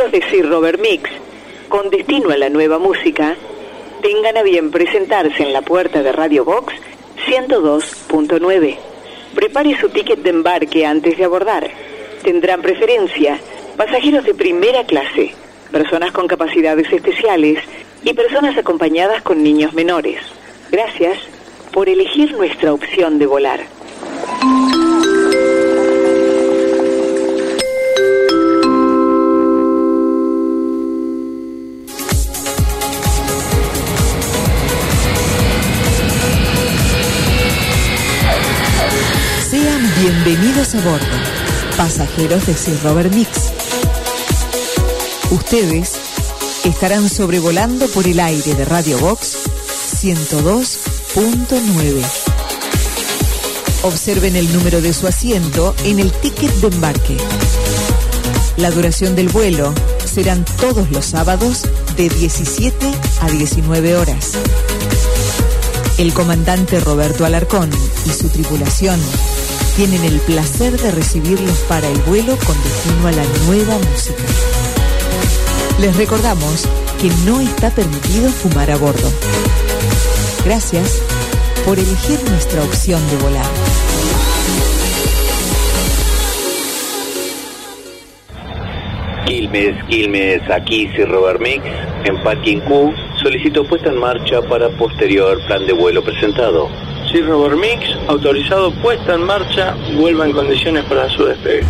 pasajeros de Sir Robert Mix, con destino a la nueva música, tengan a bien presentarse en la puerta de Radio Box 102.9. Prepare su ticket de embarque antes de abordar. Tendrán preferencia pasajeros de primera clase, personas con capacidades especiales y personas acompañadas con niños menores. Gracias por elegir nuestra opción de volar. Sean bienvenidos a bordo, pasajeros de Sir Robert Mix. Ustedes estarán sobrevolando por el aire de Radio Box 102.9. Observen el número de su asiento en el ticket de embarque. La duración del vuelo serán todos los sábados de 17 a 19 horas. El comandante Roberto Alarcón y su tripulación tienen el placer de recibirlos para el vuelo con destino a la nueva música. Les recordamos que no está permitido fumar a bordo. Gracias por elegir nuestra opción de volar. Quilmes, aquí Sir Robert Mix, en Parking Q, solicito puesta en marcha para posterior plan de vuelo presentado. Sir Robert Mix, autorizado puesta en marcha, vuelva en condiciones para su despegue.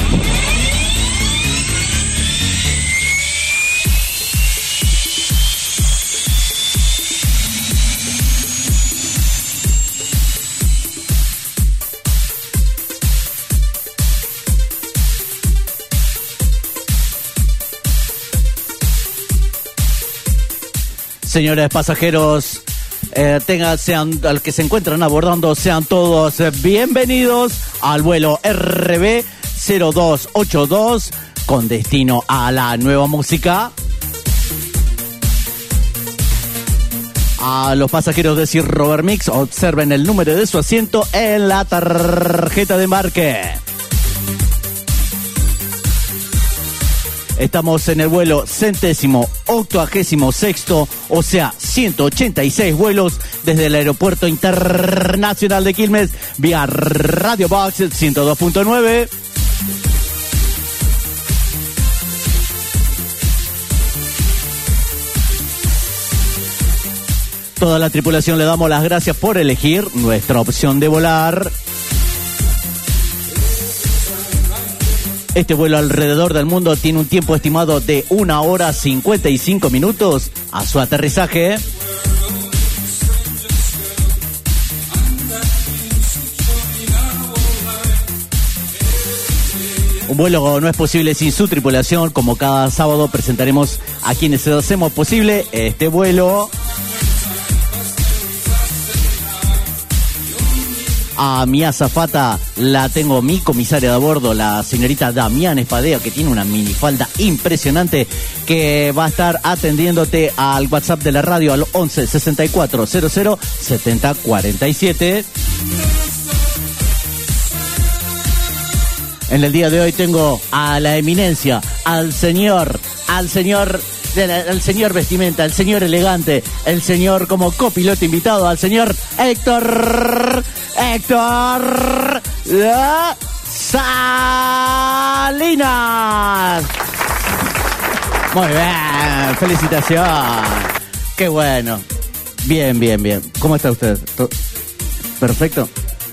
Señores pasajeros, sean al que se encuentran abordando, sean todos bienvenidos al vuelo RB 0282 con destino a la nueva música. A los pasajeros de Sir Robert Mix, observen el número de su asiento en la tarjeta de embarque. Estamos en el vuelo 186º, o sea, 186 vuelos desde el Aeropuerto Internacional de Quilmes, vía Radio Box 102.9. Toda la tripulación le damos las gracias por elegir nuestra opción de volar. Este vuelo alrededor del mundo tiene un tiempo estimado de 1 hora 55 minutos a su aterrizaje. Un vuelo no es posible sin su tripulación. Como cada sábado presentaremos a quienes hacemos posible este vuelo. A mi azafata la tengo mi comisaria de a bordo, la señorita Damián Espadea, que tiene una minifalda impresionante, que va a estar atendiéndote al WhatsApp de la radio al 11 64 00 70 47. En el día de hoy tengo a la eminencia, al señor vestimenta, el señor elegante, el señor como copiloto invitado, al señor Héctor Salinas. Muy bien, felicitaciones. Qué bueno. Bien. ¿Cómo está usted? ¿Perfecto?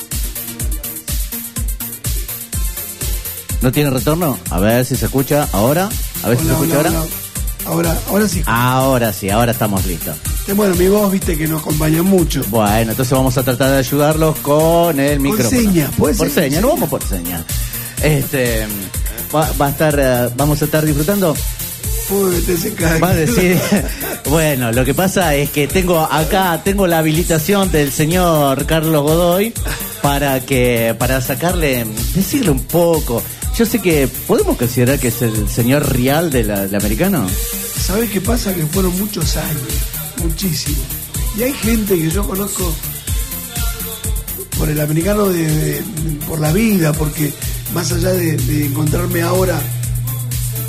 ¿No tiene retorno? A ver si se escucha ahora. A ver si se escucha ahora. Ahora sí. Ahora estamos listos. Bueno, mi voz, viste que nos acompaña mucho. Bueno, entonces vamos a tratar de ayudarlos con el micrófono. Por señas, ¿puede ser? Por señas, no vamos por señas. Vamos a estar disfrutando. Va a decir, bueno, lo que pasa es que tengo la habilitación del señor Carlos Godoy para decirle un poco. Yo sé que podemos considerar que es el señor Rial del americano. ¿Sabes qué pasa? Que fueron muchos años, muchísimo. Y hay gente que yo conozco por el americano por la vida, porque más allá de encontrarme ahora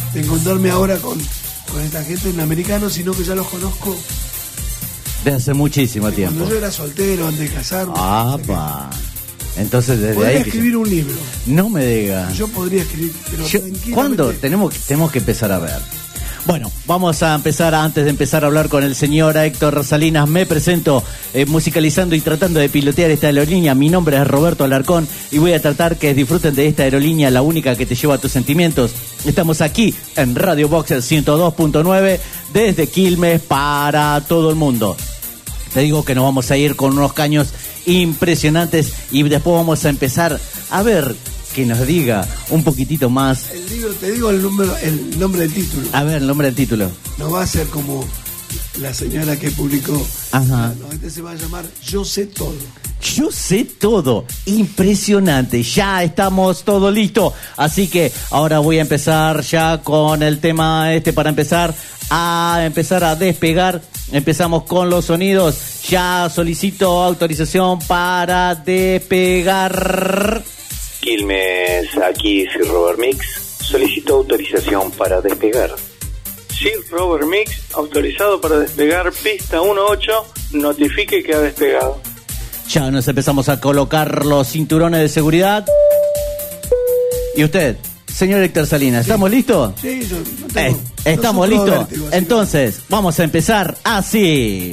encontrarme ahora con esta gente en americano, sino que ya los conozco de hace muchísimo tiempo. Cuando yo era soltero, antes de casarme. ¡Apa! Entonces desde podría ahí escribir un libro. No me diga. Yo podría escribir, pero tranquilamente. ¿Cuándo? Tenemos que empezar a ver. Bueno, vamos a empezar, antes de empezar a hablar con el señor Héctor Salinas, me presento musicalizando y tratando de pilotear esta aerolínea. Mi nombre es Roberto Alarcón y voy a tratar que disfruten de esta aerolínea, la única que te lleva a tus sentimientos. Estamos aquí en Radio Boxer 102.9 desde Quilmes para todo el mundo. Te digo que nos vamos a ir con unos caños impresionantes y después vamos a empezar a ver que nos diga un poquitito más. El libro, te digo el nombre del título. A ver, el nombre del título. No va a ser como la señora que publicó. Ajá. No, este se va a llamar Yo sé todo. Yo sé todo. Impresionante. Ya estamos todo listo. Así que ahora voy a empezar ya con el tema para empezar a despegar. Empezamos con los sonidos. Ya solicito autorización para despegar. Quilmes, aquí Sir Robert Mix. Solicito autorización para despegar. Sir Robert Mix, autorizado para despegar pista 18, notifique que ha despegado. Ya nos empezamos a colocar los cinturones de seguridad. ¿Y usted, señor Héctor Salinas, estamos listos? Sí, yo no tengo, ¿estamos no listos? vértigo, Entonces, vamos a empezar así.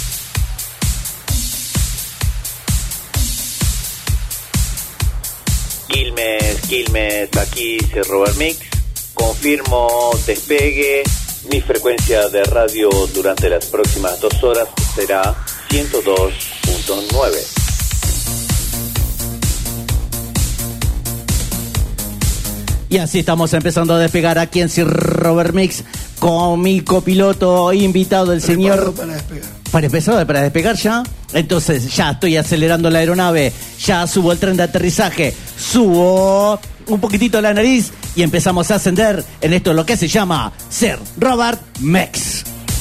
Quilmes, aquí Sir Robert Mix. Confirmo despegue. Mi frecuencia de radio durante las próximas 2 horas será 102.9. Y así estamos empezando a despegar aquí en Sir Robert Mix con mi copiloto invitado, el señor... Para despegar. ¿Para despegar ya? Entonces ya estoy acelerando la aeronave, ya subo el tren de aterrizaje, subo un poquitito la nariz y empezamos a ascender en esto lo que se llama Sir Robert Mix.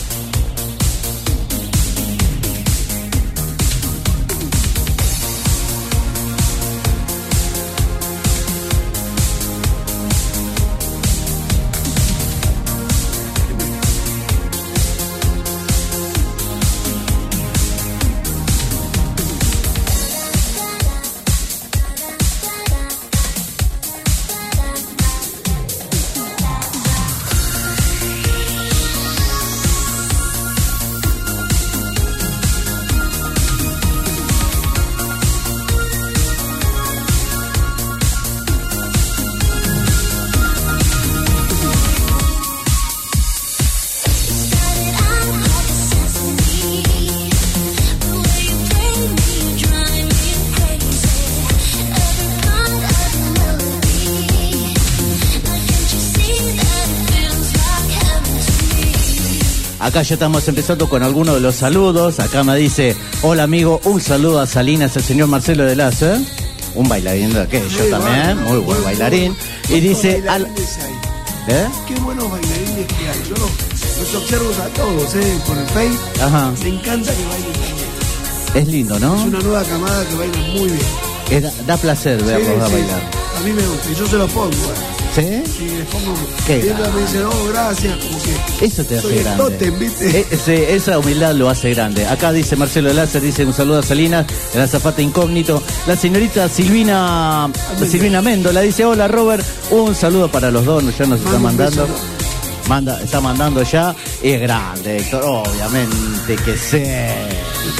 Acá ya estamos empezando con algunos de los saludos. Acá me dice, hola amigo, un saludo a Salinas, el señor Marcelo de Lazo, un bailarín de aquello también, muy buen bailarín. Y dice, qué buenos bailarines que hay. Yo los observo a todos, por el Face. Ajá. Me encanta que bailen también. Es lindo, ¿no? Es una nueva camada que baila muy bien. Da placer verlos a bailar. A mí me gusta, yo se los pongo. ¿Sí? Sí, les pongo. Qué y ellos me dicen, oh, gracias, como que. Eso te hace soy grande. Totem, ¿viste? Esa humildad lo hace grande. Acá dice Marcelo Láser, dice un saludo a Salinas, el azafata incógnito. La señorita Silvina Méndola dice, hola Robert, un saludo para los dos, ya nos está mandando. Está mandando ya. Es grande, Héctor, obviamente que sí.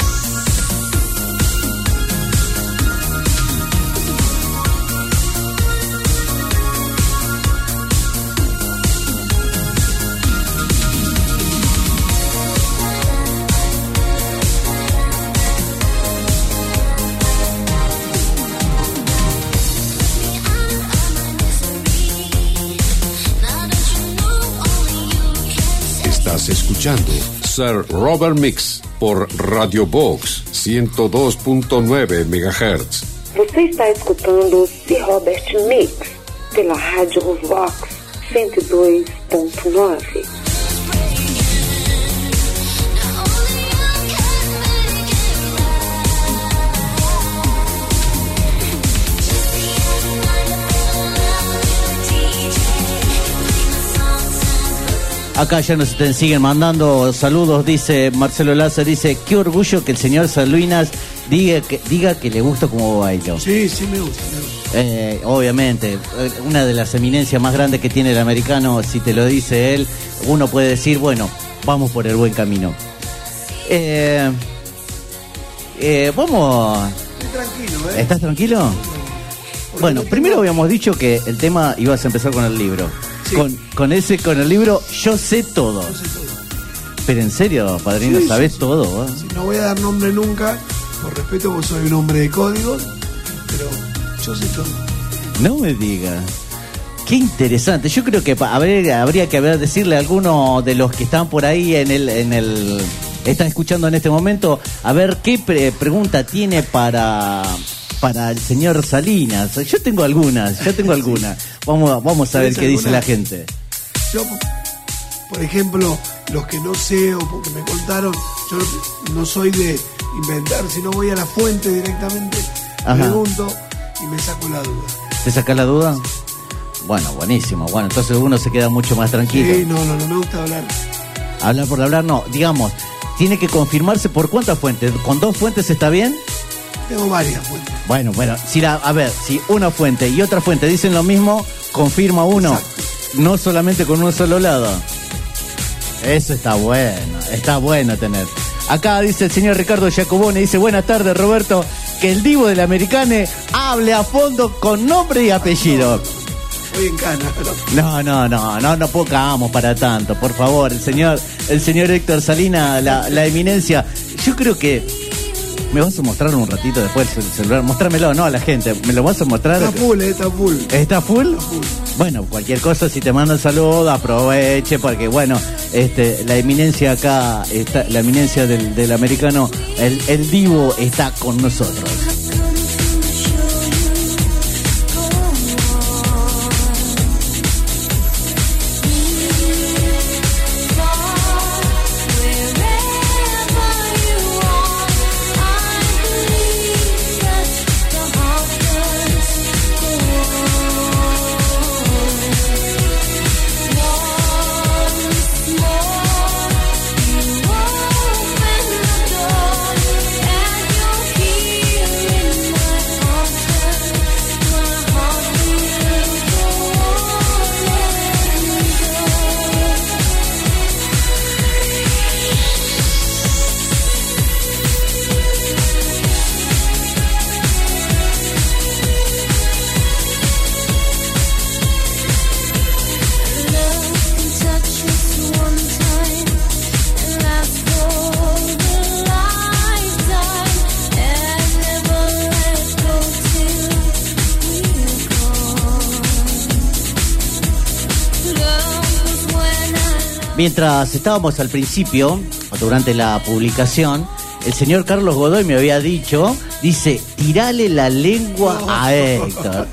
Estás escuchando Sir Robert Mix por Radio Box 102.9 MHz. Você está escutando Sir Robert Mix pela Rádio Vox 102.9. Acá ya nos siguen mandando saludos, dice Marcelo Laza, dice, qué orgullo que el señor Salinas diga que le gusta como bailo. Sí, me gusta. Obviamente, una de las eminencias más grandes que tiene el americano, si te lo dice él, uno puede decir, bueno, vamos por el buen camino. Vamos... Estoy tranquilo, ¿Estás tranquilo? Bueno, primero habíamos dicho que el tema ibas a empezar con el libro. Sí. Con el libro Yo sé todo. Pero en serio, padrino, sí, ¿sabés todo? Sí, no voy a dar nombre nunca, por respeto, porque soy un hombre de códigos, pero yo sé todo. No me digas. Qué interesante. Yo creo que habría que decirle a alguno de los que están por ahí están escuchando en este momento, a ver qué pregunta tiene para el señor Salinas. Yo tengo algunas. Vamos a ver qué dice la gente. Yo, por ejemplo, los que no sé o porque me contaron, yo no soy de inventar, sino voy a la fuente directamente, pregunto y me saco la duda. ¿Te sacas la duda? Bueno, buenísimo. Bueno, entonces uno se queda mucho más tranquilo. Sí, no me gusta hablar. Hablar por hablar, no. Digamos, tiene que confirmarse por cuántas fuentes. ¿Con 2 fuentes está bien? Tengo varias fuentes. Bueno, si una fuente y otra fuente dicen lo mismo, confirma uno. Exacto. No solamente con un solo lado. Eso está bueno tener. Acá dice el señor Ricardo Giacobone, dice, buenas tardes Roberto, que el divo del Americane hable a fondo con nombre y apellido. Estoy en cana, no pongamos para tanto, por favor, el señor Héctor Salinas, la eminencia. Yo creo que me vas a mostrar un ratito después el celular, mostrámelo, no a la gente, me lo vas a mostrar. Está full. ¿Está full? Bueno, cualquier cosa, si te mandan saludo, aproveche, porque bueno, la eminencia acá, la eminencia del americano, el divo está con nosotros. Mientras estábamos al principio, durante la publicación, el señor Carlos Godoy me había dicho, dice, tirale la lengua a Héctor,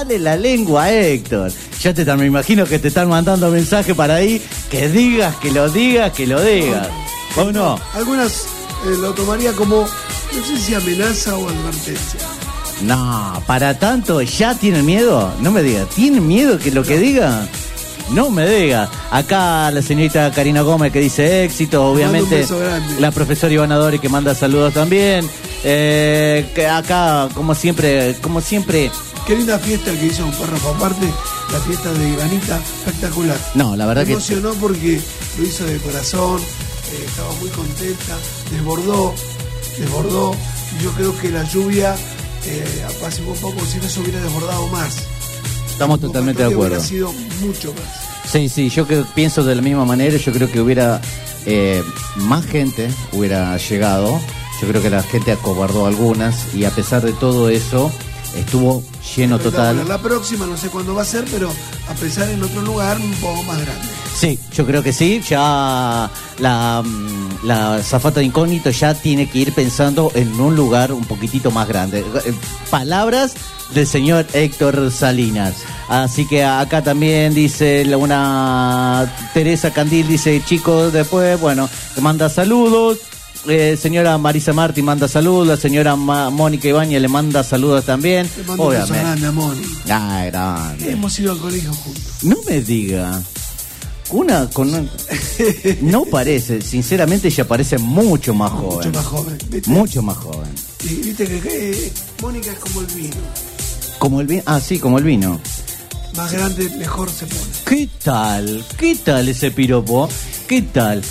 Ya me imagino que te están mandando mensajes para ahí, que lo digas. ¿O no? Algunas lo tomaría como, no sé si amenaza o advertencia. No, para tanto, ¿ya tienen miedo? No me diga, ¿tienen miedo que lo que diga? No me diga. Acá la señorita Karina Gómez que dice éxito, obviamente. La profesora Ivana Dori que manda saludos también. Que acá, como siempre. Qué linda fiesta que hizo un párrafo aparte, la fiesta de Ivanita, espectacular. No, la verdad me emocionó porque lo hizo de corazón, estaba muy contenta, desbordó. Y yo creo que la lluvia apaciguó un poco, si no se hubiera desbordado más. Estamos totalmente de acuerdo. Hubiera sido mucho más. Sí, yo pienso de la misma manera. Yo creo que hubiera más gente hubiera llegado. Yo creo que la gente acobardó algunas y a pesar de todo eso estuvo lleno total. La próxima no sé cuándo va a ser, pero a pesar en otro lugar un poco más grande. Sí, yo creo que sí. Ya la Zafata de Incógnito ya tiene que ir pensando en un lugar un poquitito más grande. Palabras del señor Héctor Salinas. Así que acá también dice una Teresa Candil, dice, chicos, después, bueno, te manda saludos. Señora Marisa Martí manda saludos, la señora Mónica Ibañez le manda saludos también. Le mando un beso grande a Mónica. Grande. Hemos ido al colegio juntos. No me diga. No parece, sinceramente ella parece mucho más joven. Mucho más joven, ¿viste? Mucho más joven. Y viste que Mónica es como el vino. Como el vino, sí, como el vino. Más grande, mejor se pone. ¿Qué tal? ¿Qué tal ese piropo? ¿Qué tal?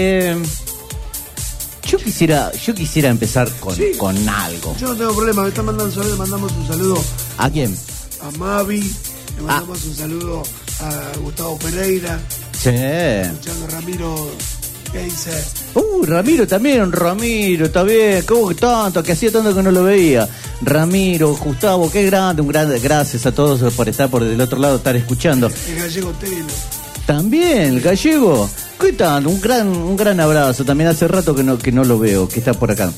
Yo quisiera empezar con algo. Yo no tengo problema, me están mandando saludos, le mandamos un saludo. ¿A quién? A Mavi, le mandamos un saludo a Gustavo Pereira. Sí. Escuchando a Ramiro, ¿qué dice? Ramiro también, Ramiro, está bien. ¿Cómo que tanto? Que hacía tanto que no lo veía. Ramiro, Gustavo, qué grande, gracias a todos por estar por del otro lado, estar escuchando. El gallego Telo. También, el gallego. ¿Qué tal? Un gran abrazo. También hace rato que no lo veo, que está por acá.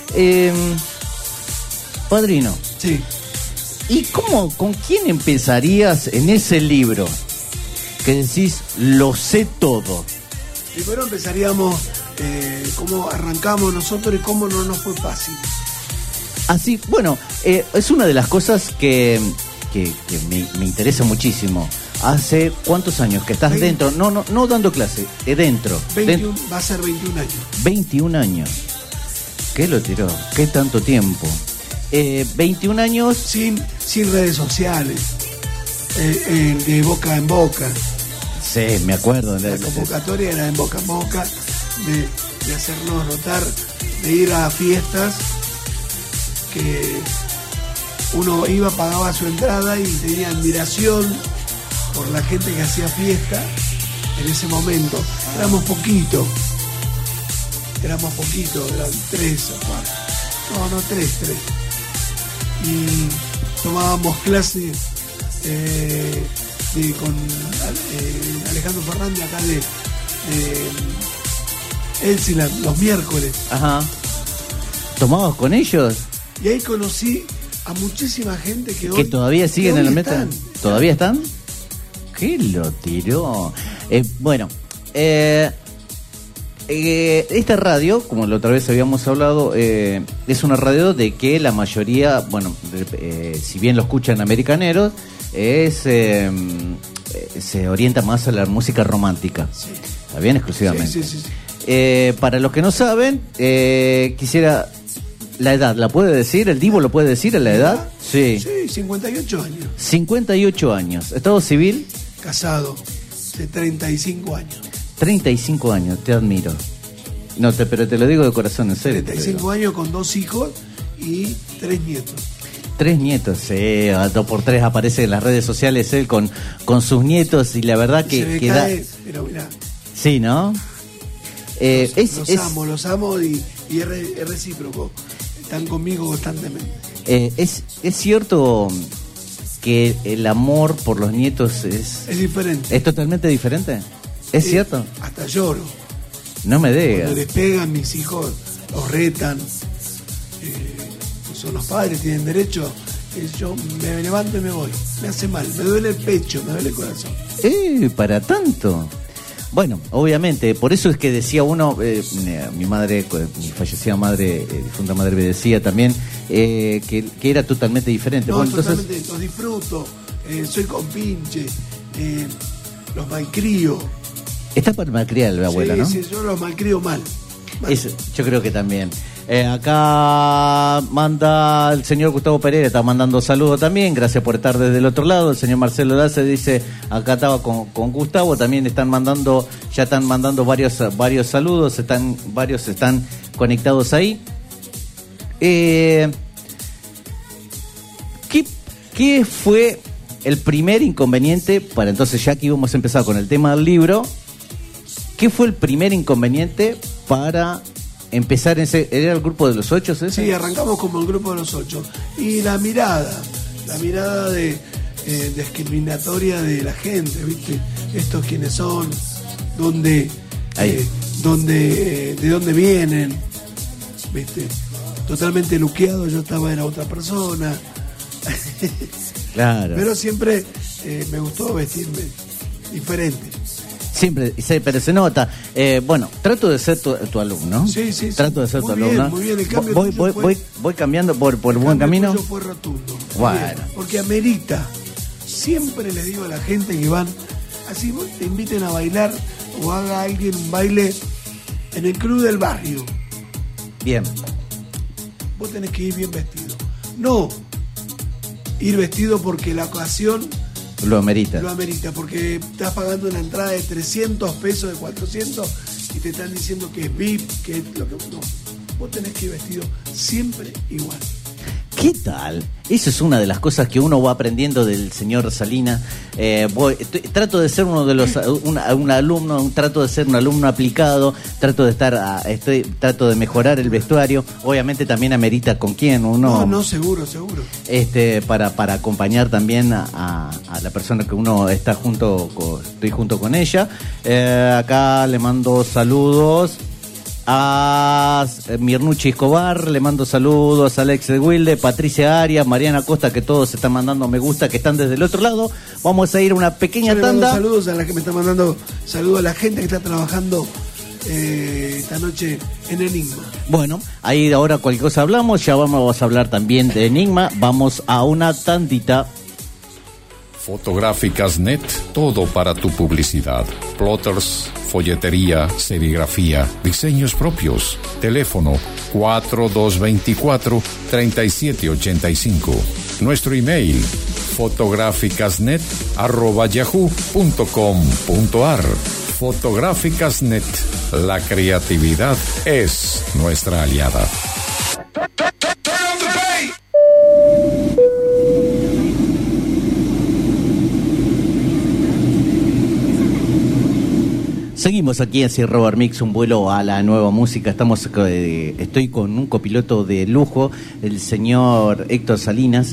Padrino. Sí. ¿Y con quién empezarías en ese libro? Que decís, lo sé todo. Primero empezaríamos cómo arrancamos nosotros y cómo no nos fue fácil. Así, bueno, es una de las cosas que me interesa muchísimo. ¿Hace cuántos años que estás dentro? No dando clase, dentro. 21, va a ser 21 años. 21 años. ¿Qué lo tiró? ¿Qué tanto tiempo? 21 años. Sin redes sociales. De boca en boca. Sí, me acuerdo. La convocatoria era en boca en boca, de hacernos notar, de ir a fiestas que uno iba, pagaba su entrada y tenía admiración por la gente que hacía fiesta en ese momento. Éramos poquito, eran 3 o 4. No, 3. Y tomábamos clases con Alejandro Fernández acá de Elsiland los miércoles. Ajá. ¿Tomabas con ellos? Y ahí conocí a muchísima gente que hoy... ¿Que todavía siguen en el meta? ¿Todavía están? ¿Qué lo tiró? Bueno, esta radio, como la otra vez habíamos hablado, es una radio de que la mayoría, bueno, si bien lo escuchan americaneros, se orienta más a la música romántica. Sí. ¿Está bien? Exclusivamente. Sí. Para los que no saben, quisiera... ¿La edad la puede decir? ¿El Divo lo puede decir a la edad? Sí, 58 años. 58 años. ¿Estado civil? Casado, de 35 años. 35 años, te admiro. No, pero te lo digo de corazón, en serio. 35 años con 2 hijos y 3 nietos. 3 nietos, sí, a 2x3 aparece en las redes sociales él con sus nietos y la verdad que se me cae, pero mirá. Sí, ¿no? Los amo y es recíproco. Están conmigo constantemente. Es cierto que el amor por los nietos es diferente. ¿Es totalmente diferente? ¿Es cierto? Hasta lloro. No me digas. Cuando les pegan, mis hijos los retan. Son los padres, tienen derecho. Yo me levanto y me voy. Me hace mal, me duele el pecho, me duele el corazón. Para tanto. Bueno, obviamente, por eso es que decía uno, mi madre, mi fallecida madre, difunta madre, me decía también que era totalmente diferente. No, bueno, totalmente, entonces... los disfruto, soy compinche, los malcrío. Está para malcriar la abuela, ¿no? Sí, yo los malcrío mal. Yo creo que también. Acá manda el señor Gustavo Pereira, está mandando saludos también, gracias por estar desde el otro lado. El señor Marcelo Lace dice, acá estaba con Gustavo, también ya están mandando varios saludos, varios están conectados ahí. ¿Qué fue el primer inconveniente? Para entonces, ya que íbamos a empezar con el tema del libro, ¿qué fue el primer inconveniente para empezar ¿era el grupo de los 8? ¿sí? Sí, arrancamos como el grupo de los 8. Y la mirada discriminatoria de la gente, ¿viste? Estos quiénes son, de dónde vienen, ¿viste? Totalmente luqueado, era otra persona. Claro. Pero siempre me gustó vestirme diferente. Siempre, pero se nota. Bueno, trato de ser tu alumno. Sí. Trato de ser tu alumno. Muy bien, el cambio voy cambiando por el buen camino. Fue rotundo. Bueno. Porque amerita. Siempre le digo a la gente que van así te inviten a bailar o haga alguien un baile en el club del barrio. Bien. Vos tenés que ir bien vestido. No ir vestido porque la ocasión lo amerita. Lo amerita, porque estás pagando una entrada de 300 pesos, de 400, y te están diciendo que es VIP, que es lo que... No, vos tenés que ir vestido siempre igual. ¿Qué tal? Eso es una de las cosas que uno va aprendiendo del señor Salinas. Trato de ser uno de los un alumno, trato de ser un alumno aplicado, trato de mejorar el vestuario. Obviamente también amerita con quién uno. No, seguro. Para acompañar también a la persona que uno está estoy junto con ella. Acá le mando saludos a Mirnucci Escobar, le mando saludos a Alex de Wilde, Patricia Arias, Mariana Costa, que todos están mandando me gusta, que están desde el otro lado. Vamos a ir a una pequeña tanda. Saludos a la que me está mandando, saludos a la gente que está trabajando esta noche en Enigma. Bueno, ahí ahora cualquier cosa hablamos, ya vamos a hablar también de Enigma. Vamos a una tandita. Fotográficas Net, todo para tu publicidad. Plotters, folletería, serigrafía, diseños propios. Teléfono 4224-3785. Nuestro email fotográficasnet@yahoo.com.ar. Fotográficas Net, la creatividad es nuestra aliada. Seguimos aquí en Sir Robert Mix, un vuelo a la nueva música. Estoy con un copiloto de lujo, el señor Héctor Salinas.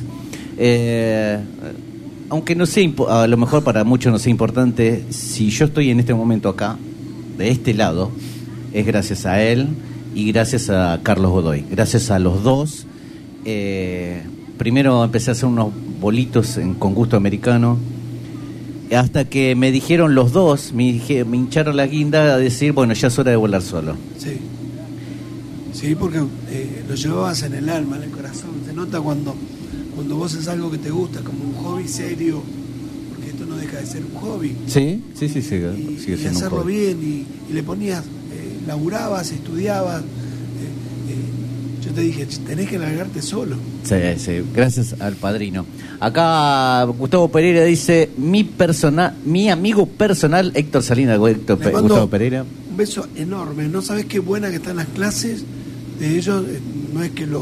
Aunque no sea, a lo mejor para muchos no sea importante, si yo estoy en este momento acá, de este lado, es gracias a él y gracias a Carlos Godoy. Gracias a los dos. Primero empecé a hacer unos bolitos con gusto americano. Hasta que me dijeron los dos, me hincharon la guinda a decir, bueno, ya es hora de volar solo. Sí, porque lo llevabas en el alma, en el corazón. Se nota cuando vos haces algo que te gusta, como un hobby serio, porque esto no deja de ser un hobby. Sí. Y hacerlo bien, y le ponías, laburabas, estudiabas. Yo te dije, tenés que largarte solo. Sí, gracias al padrino. Acá Gustavo Pereira dice, mi amigo personal Héctor Salinas. Gustavo Pereira. Un beso enorme. No sabes qué buena que están las clases de ellos. No es que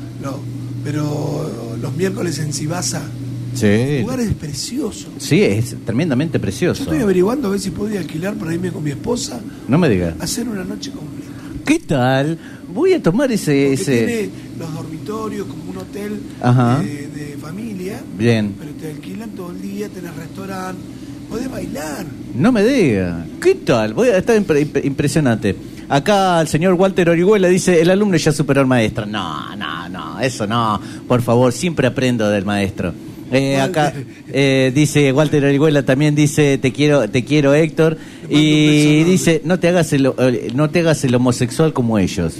pero los miércoles en Sibasa. Sí. El lugar es precioso. Sí, es tremendamente precioso. Yo estoy averiguando a ver si podía alquilar para irme con mi esposa. No me digas. Hacer una noche completa. ¿Qué tal? Voy a tomar ese... Tiene los dormitorios como un hotel de familia. Bien. Pero te alquilan todo el día, tenés restaurante, podés bailar. No me diga. ¿Qué tal? Está impresionante. Acá el señor Walter Orihuela dice, el alumno ya superó al maestro. No, eso no. Por favor, siempre aprendo del maestro. Acá dice Walter Orihuela, también dice te quiero Héctor, y dice no te hagas el homosexual como ellos.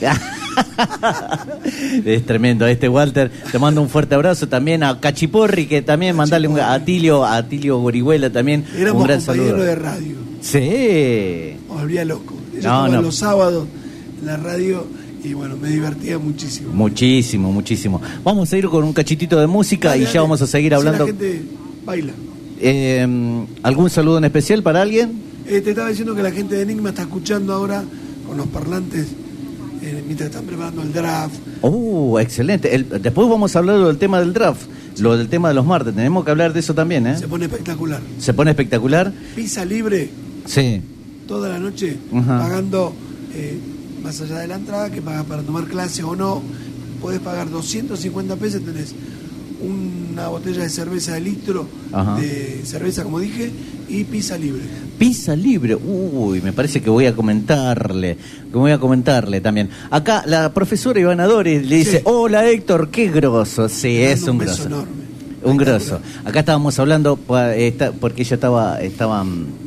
Es tremendo Walter. Te mando un fuerte abrazo. También a Cachiporri, que también mandarle a Atilio Orihuela también. Éramos un gran saludo de radio. Sí. Me volvía loco. Yo los sábados en la radio. Y bueno, me divertía muchísimo. Muchísimo. Vamos a ir con un cachitito de música y ya vamos a seguir hablando. Si la gente baila. ¿Algún saludo en especial para alguien? Te estaba diciendo que la gente de Enigma está escuchando ahora con los parlantes mientras están preparando el draft. Excelente. Después vamos a hablar del tema del draft, lo del tema de los martes. Tenemos que hablar de eso también, ¿eh? Se pone espectacular. Pizza libre. Sí. Toda la noche, pagando... más allá de la entrada, que pagas para tomar clase o no, podés pagar 250 pesos, tenés una botella de cerveza de litro, de cerveza, como dije, y pizza libre. Pizza libre, me parece que voy a comentarle también. Acá la profesora Ivana Dores le dice, hola Héctor, qué grosso. Sí, es un grosso. Enorme. Un grosso. Acá estábamos hablando, porque ella estaba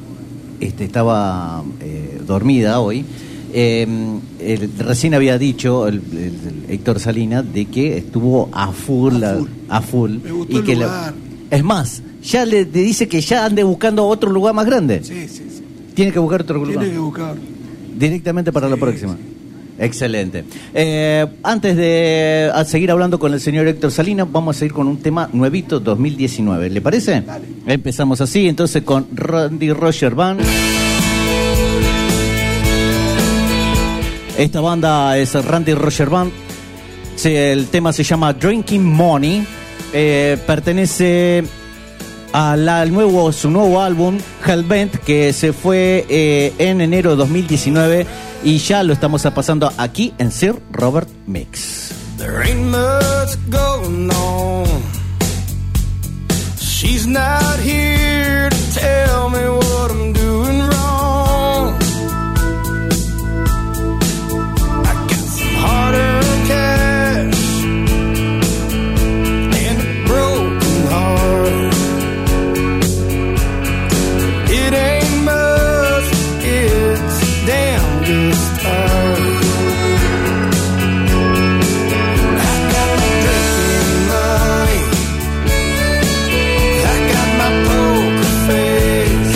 dormida hoy. Recién había dicho el Héctor Salinas de que estuvo a full Me gustó el lugar. Es más, ya le dice que ya ande buscando otro lugar más grande. Sí. Tiene que buscar otro lugar. Tiene que buscar. Directamente para la próxima. Excelente. Antes de seguir hablando con el señor Héctor Salinas, vamos a seguir con un tema nuevito 2019. ¿Le parece? Dale. Empezamos así, entonces con Randy Roger Band. Esta banda es Randy Roger Band. El tema se llama Drinking Money. Pertenece a su nuevo álbum Hellbent, que se fue en enero de 2019 y ya lo estamos pasando aquí en Sir Robert Mix. There ain't much going on. She's not here to tell me what I'm doing wrong. I got some hard-earned cash and a broken heart. It ain't much, it's damn good start. I got my drinking money, I got my poker face,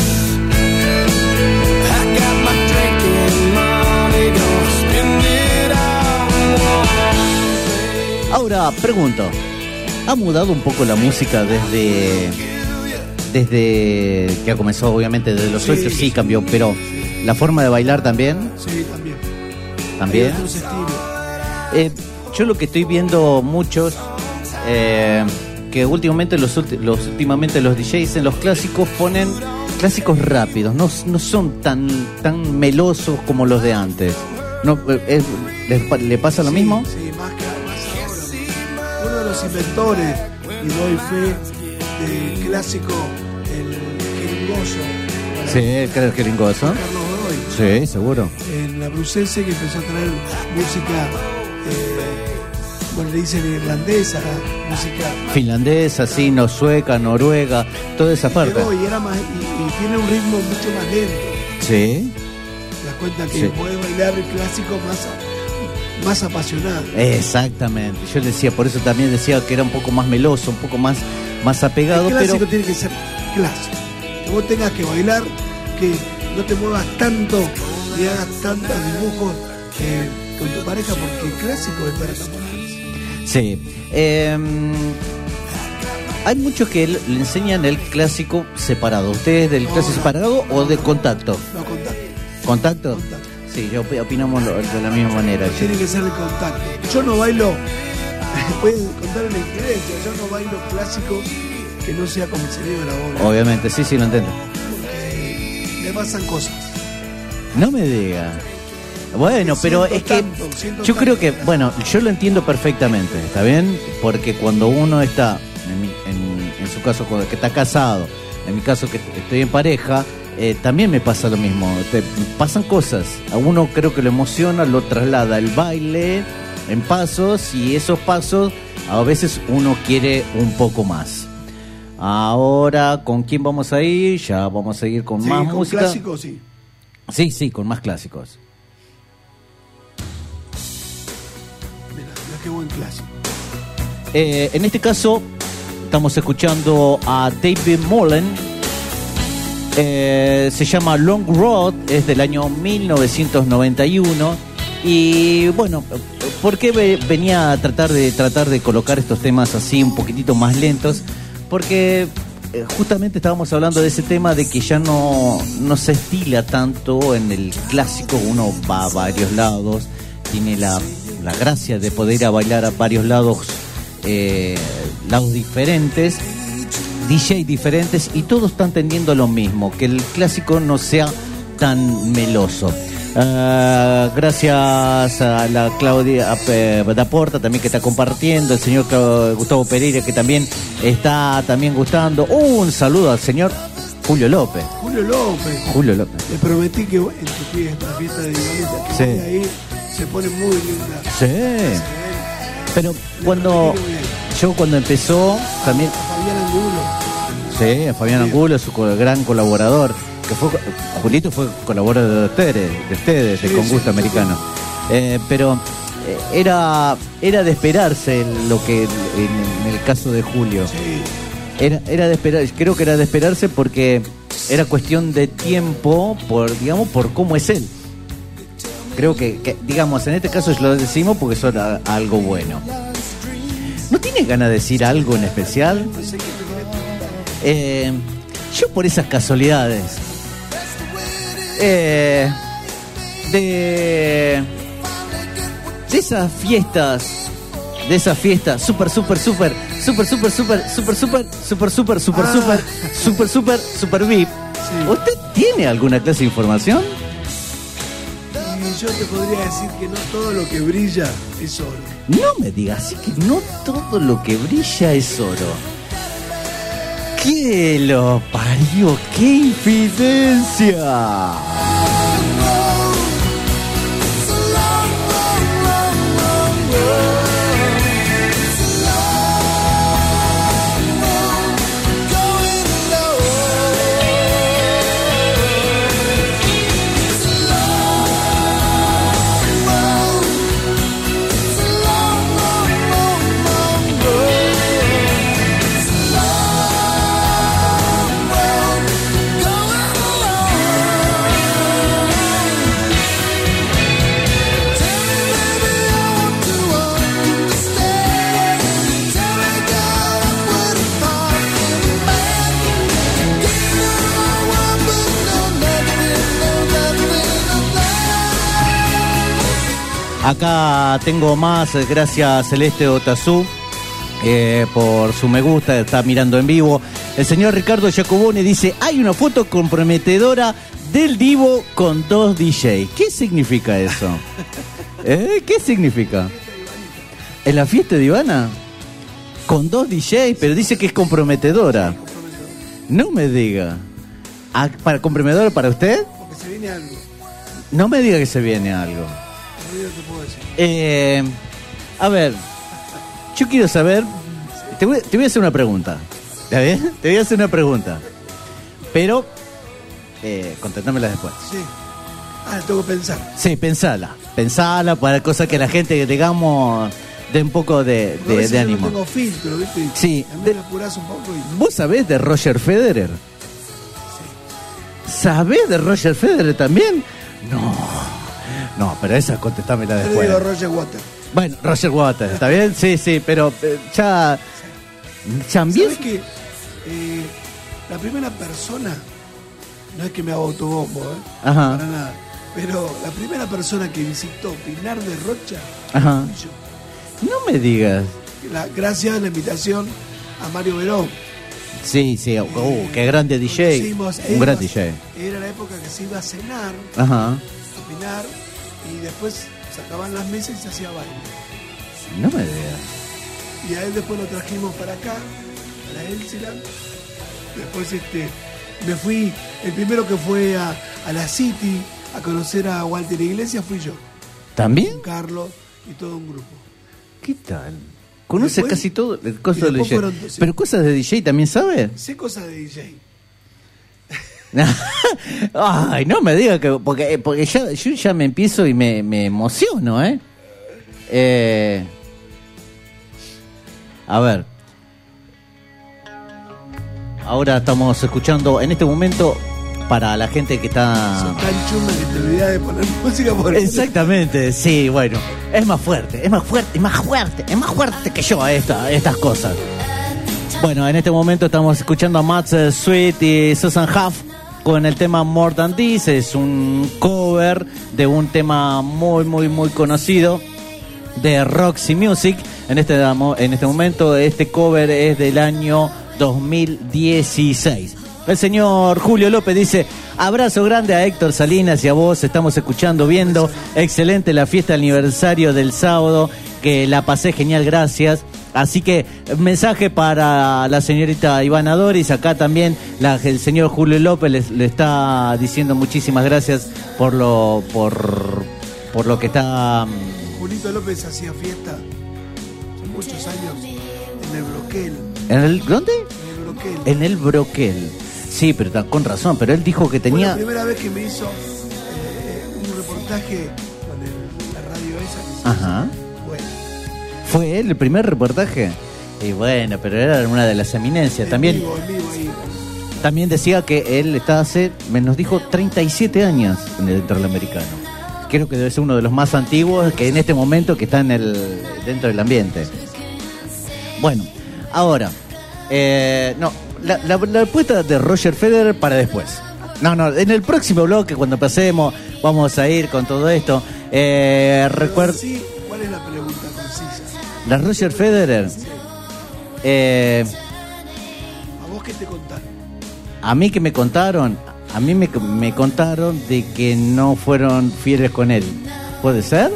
I got my drinking money, gonna spend it all one. Ahora, pregunto, ¿ha mudado un poco la música desde que ha comenzado, obviamente, desde los 80? Sí, cambió, pero ¿la forma de bailar también? Sí, también. ¿También? Hay otros estilos. Yo lo que estoy viendo muchos, que últimamente los DJs en los clásicos ponen clásicos rápidos, no son tan melosos como los de antes. No, ¿le pasa lo mismo? Sí, más ahora. Uno de los inventores, y doy fe, del clásico, el jeringoso. Sí, creo que jeringoso. Carlos Godoy. Sí, seguro. En la Brucense, que empezó a traer música, le dicen irlandesa, música Finlandesa, sí, no, sueca, noruega, toda esa parte. y era más, y tiene un ritmo mucho más lento. Sí. Te das cuenta que Sí. podés bailar el clásico más apasionado. Exactamente. Yo decía, por eso también decía que era un poco más meloso, un poco más apegado, El clásico pero tiene que ser clásico. Que vos tengas que bailar, que no te muevas tanto y hagas tantos dibujos con tu pareja, porque el clásico es para enamorar. sí. Hay muchos que le enseñan el clásico separado. ¿Ustedes del clásico separado o de contacto? No, contacto. ¿Contacto? Contacto. Sí, yo opinamos de la misma manera. Tiene que ser el contacto. Yo no bailo, pueden contar una infidencia, yo no bailo clásico que no sea como el cerebro ahora. Obviamente, sí, lo entiendo. Porque me pasan cosas. No me diga. Bueno, pero es que yo creo que, bueno, yo lo entiendo perfectamente, ¿está bien? Porque cuando uno está, en su caso, que está casado, en mi caso que estoy en pareja, también me pasa lo mismo. Pasan cosas. A uno creo que lo emociona, lo traslada el baile en pasos, y esos pasos a veces uno quiere un poco más. Ahora, ¿con quién vamos a ir? Ya vamos a ir con más con música. Clásicos, sí. Sí, con más clásicos. Mira, qué buen clásico. En este caso, estamos escuchando a David Mullen. Se llama Long Road, es del año 1991. Y bueno, ¿por qué venía a tratar de colocar estos temas así un poquitito más lentos? Porque justamente estábamos hablando de ese tema de que ya no se estila tanto en el clásico. Uno va a varios lados, tiene la gracia de poder ir a bailar a varios lados diferentes, DJ diferentes, y todos están tendiendo lo mismo, que el clásico no sea tan meloso. Gracias a la Claudia Daporta también, que está compartiendo, el señor Gustavo Pereira, que también está gustando. Un saludo al señor Julio López. Le prometí que en tu fiesta de Igualita, que sí, ahí se pone muy linda. Sí. Pero cuando empezó también Fabián Angulo. Sí, Fabián Angulo, su gran colaborador, que Julito fue colaborador de ustedes, de Con Gusto Americano. Pero era de esperarse lo que en el caso de Julio. Sí. Era de esperar, creo que era de esperarse porque era cuestión de tiempo por cómo es él. Creo que digamos, en este caso lo decimos porque son algo bueno. ¿No tiene ganas de decir algo en especial? Yo por esas casualidades de esas fiestas super VIP. Sí. ¿Usted tiene alguna clase de información? Y yo te podría decir que no todo lo que brilla es oro. No me digas, así que no todo lo que brilla es oro. ¡Qué lo parió! ¡Qué infidencia! Acá tengo más, gracias Celeste Otazú por su me gusta, está mirando en vivo. El señor Ricardo Jacobone dice, hay una foto comprometedora del Divo con 2 DJ. ¿Qué significa eso? ¿Qué significa? ¿En la fiesta de Ivana? Con 2 DJ, pero dice que es comprometedora. No me diga. ¿Para comprometedora para usted? Porque se viene algo. No me diga que se viene algo. A ver, yo quiero saber. Te voy a hacer una pregunta. ¿Está bien? Te voy a hacer una pregunta. Pero contestámela después. Sí. Tengo que pensar. Sí, pensala para cosas que la gente, digamos, dé un poco de ánimo. No tengo filtro, ¿viste? Sí. Me apurás un poco y... ¿Vos sabés de Roger Federer? Sí. ¿Sabés de Roger Federer también? No, pero esa contestámela después. Yo digo Roger Waters. Bueno, Roger Waters, ¿está bien? Sí, pero ya... ¿Sabés que la primera persona, no es que me haga autobombo, Ajá. para nada, pero la primera persona que visitó Pinar de Rocha, Ajá. fui yo. No me digas. Gracias a la invitación a Mario Verón. Sí, qué grande DJ. Un gran DJ. Era la época que se iba a cenar, Ajá. a Pinar, y después sacaban las mesas y se hacía baile. No me digas. Y a él después lo trajimos para acá, a la Elsiland. Después me fui, el primero que fue a la City a conocer a Walter Iglesias fui yo. ¿También? Con Carlos y todo un grupo. ¿Qué tal? Conoce Después, casi todo cosas de DJ. Sí. Pero cosas de DJ también sabe. Sé cosas de DJ. Ay, no me diga que porque yo ya me empiezo y me emociono, a ver. Ahora estamos escuchando en este momento para la gente que está... Son tan chumas que te olvidás de poner música por eso. Exactamente, sí, bueno. Es más fuerte que yo estas cosas. Bueno, en este momento estamos escuchando a Matt Sweet y Susan Huff con el tema More Than This. Es un cover de un tema muy, muy, muy conocido de Roxy Music. En este momento, este cover es del año 2016. El señor Julio López dice: abrazo grande a Héctor Salinas y a vos, estamos escuchando, viendo. Excelente la fiesta de aniversario del sábado, que la pasé genial, gracias. Así que mensaje para la señorita Ivana Doris. Acá también el señor Julio López le está diciendo muchísimas gracias por lo que está... Julito López hacía fiesta hace muchos años en el Broquel. ¿En el dónde? En el Broquel. En el Broquel. Sí, pero con razón, pero él dijo que tenía... Fue la primera vez que me hizo un reportaje con la radio esa. Ajá. Bueno. ¿Fue él el primer reportaje? Y bueno, pero era una de las eminencias. También decía que él está nos dijo 37 años dentro del americano. Creo que debe ser uno de los más antiguos que en este momento que está dentro del ambiente. Bueno, ahora, la apuesta de Roger Federer para después. No, en el próximo bloque, cuando pasemos, vamos a ir con todo esto. ¿Cuál es la pregunta concisa? La Roger Federer. Sí. ¿A vos qué te contaron? A mí que me contaron, me contaron de que no fueron fieles con él. ¿Puede ser?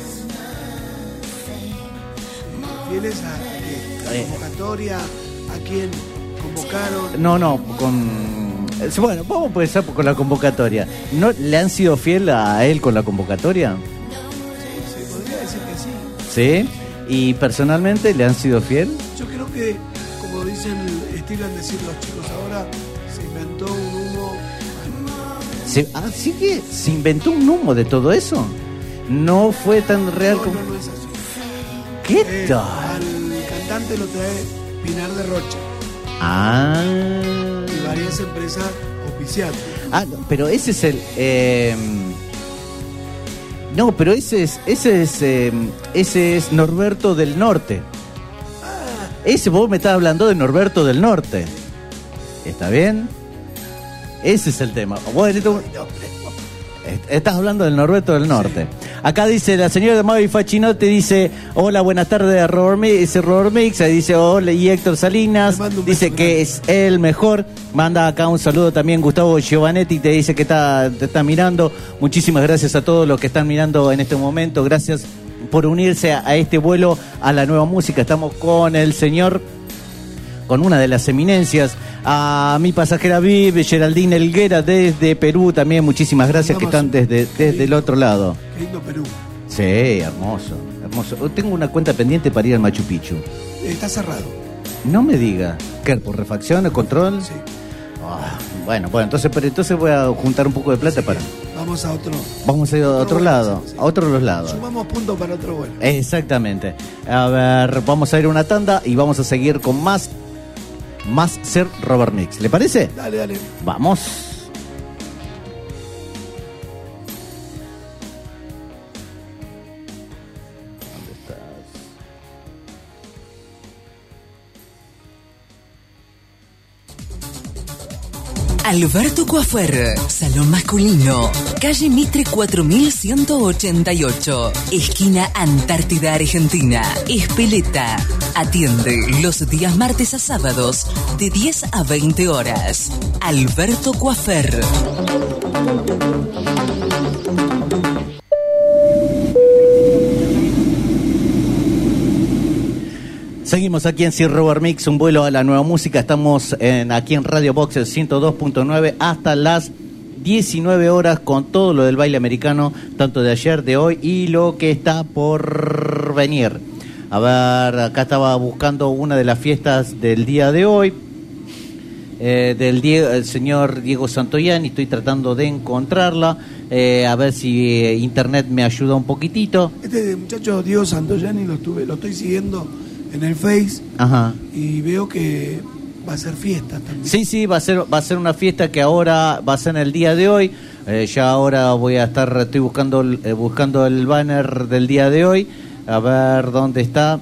¿Fieles a la convocatoria? ¿A quién convocaron? No, bueno, vamos a empezar con la convocatoria. ¿No le han sido fiel a él con la convocatoria? Sí, se podría decir que sí. ¿Sí? ¿Y personalmente le han sido fiel? Yo creo que, como estilan decir los chicos ahora, se inventó un humo. ¿Así que se inventó un humo de todo eso? ¿No fue tan real como...? No es así. ¿Qué tal? Al cantante lo trae Pinar de Rocha. Ah. Y varias empresas oficiales. Ah, pero ese es el... No, pero ese es Norberto del Norte. Ese vos me estás hablando de Norberto del Norte. ¿Está bien? Ese es el tema. Estás hablando del Norberto del Norte. Sí. Acá dice la señora de Mavi Fachinote, dice, hola, buenas tardes, Robert Mix. Ahí dice, hola, y Héctor Salinas, dice que es el mejor. Manda acá un saludo también Gustavo Giovanetti, te dice que te está mirando. Muchísimas gracias a todos los que están mirando en este momento. Gracias por unirse a este vuelo a la nueva música. Estamos con el señor, con una de las eminencias, a mi pasajera Viv, Geraldine Elguera desde Perú también. Muchísimas gracias, que están desde el otro lado. Qué lindo Perú. Sí, hermoso. Tengo una cuenta pendiente para ir al Machu Picchu. Está cerrado. No me diga. ¿Qué? ¿Por refacción o control? Sí. Bueno, entonces voy a juntar un poco de plata para... Vamos a otro. Vamos a ir a otro lado, a otros lados. Sumamos puntos para otro vuelo. Exactamente. A ver, vamos a ir a una tanda y vamos a seguir con más Ser Robert Mix. ¿Le parece? Dale. Vamos. ¿Dónde estás? Alberto Coafer, salón masculino, calle Mitre 4188, esquina Antártida Argentina, Espeleta. Atiende los días martes a sábados de 10 a 20 horas. Alberto Coafer. Seguimos aquí en Sir Robert Mix, un vuelo a la nueva música. Estamos aquí en Radio Box 102.9 hasta las 19 horas con todo lo del baile americano, tanto de ayer, de hoy y lo que está por venir. A ver, acá estaba buscando una de las fiestas del día de hoy, el señor Diego Santoyani. Estoy tratando de encontrarla, a ver si internet me ayuda un poquitito. Este muchacho Diego Santoyani lo estoy siguiendo en el Face. Ajá. Y veo que va a ser fiesta también. Sí, va a ser una fiesta que ahora va a ser en el día de hoy. Ya ahora estoy buscando el banner del día de hoy. A ver dónde está.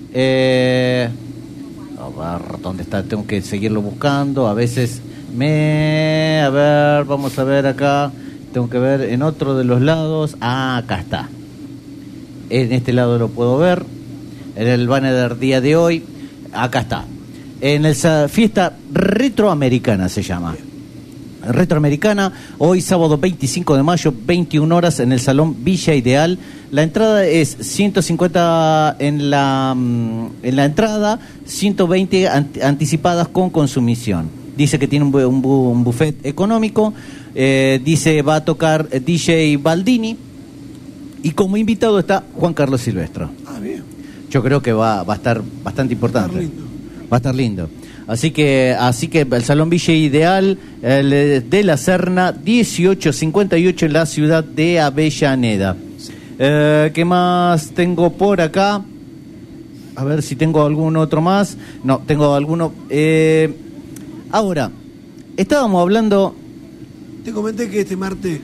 Tengo que seguirlo buscando. A veces vamos a ver acá. Tengo que ver en otro de los lados. Acá está. En este lado lo puedo ver. En el banner del día de hoy. Acá está. En esa fiesta retroamericana se llama. Retroamericana, hoy sábado 25 de mayo, 21 horas en el Salón Villa Ideal. La entrada es 150 en la entrada, 120 anticipadas con consumición. Dice que tiene un buffet económico, dice va a tocar DJ Baldini y como invitado está Juan Carlos Silvestro. Bien. Yo creo que va a estar bastante importante. Va a estar lindo. Así que el Salón Villa Ideal de la Serna, 1858 en la ciudad de Avellaneda. ¿Qué más tengo por acá? A ver si tengo algún otro más. No, tengo alguno. Ahora, estábamos hablando... Te comenté que este martes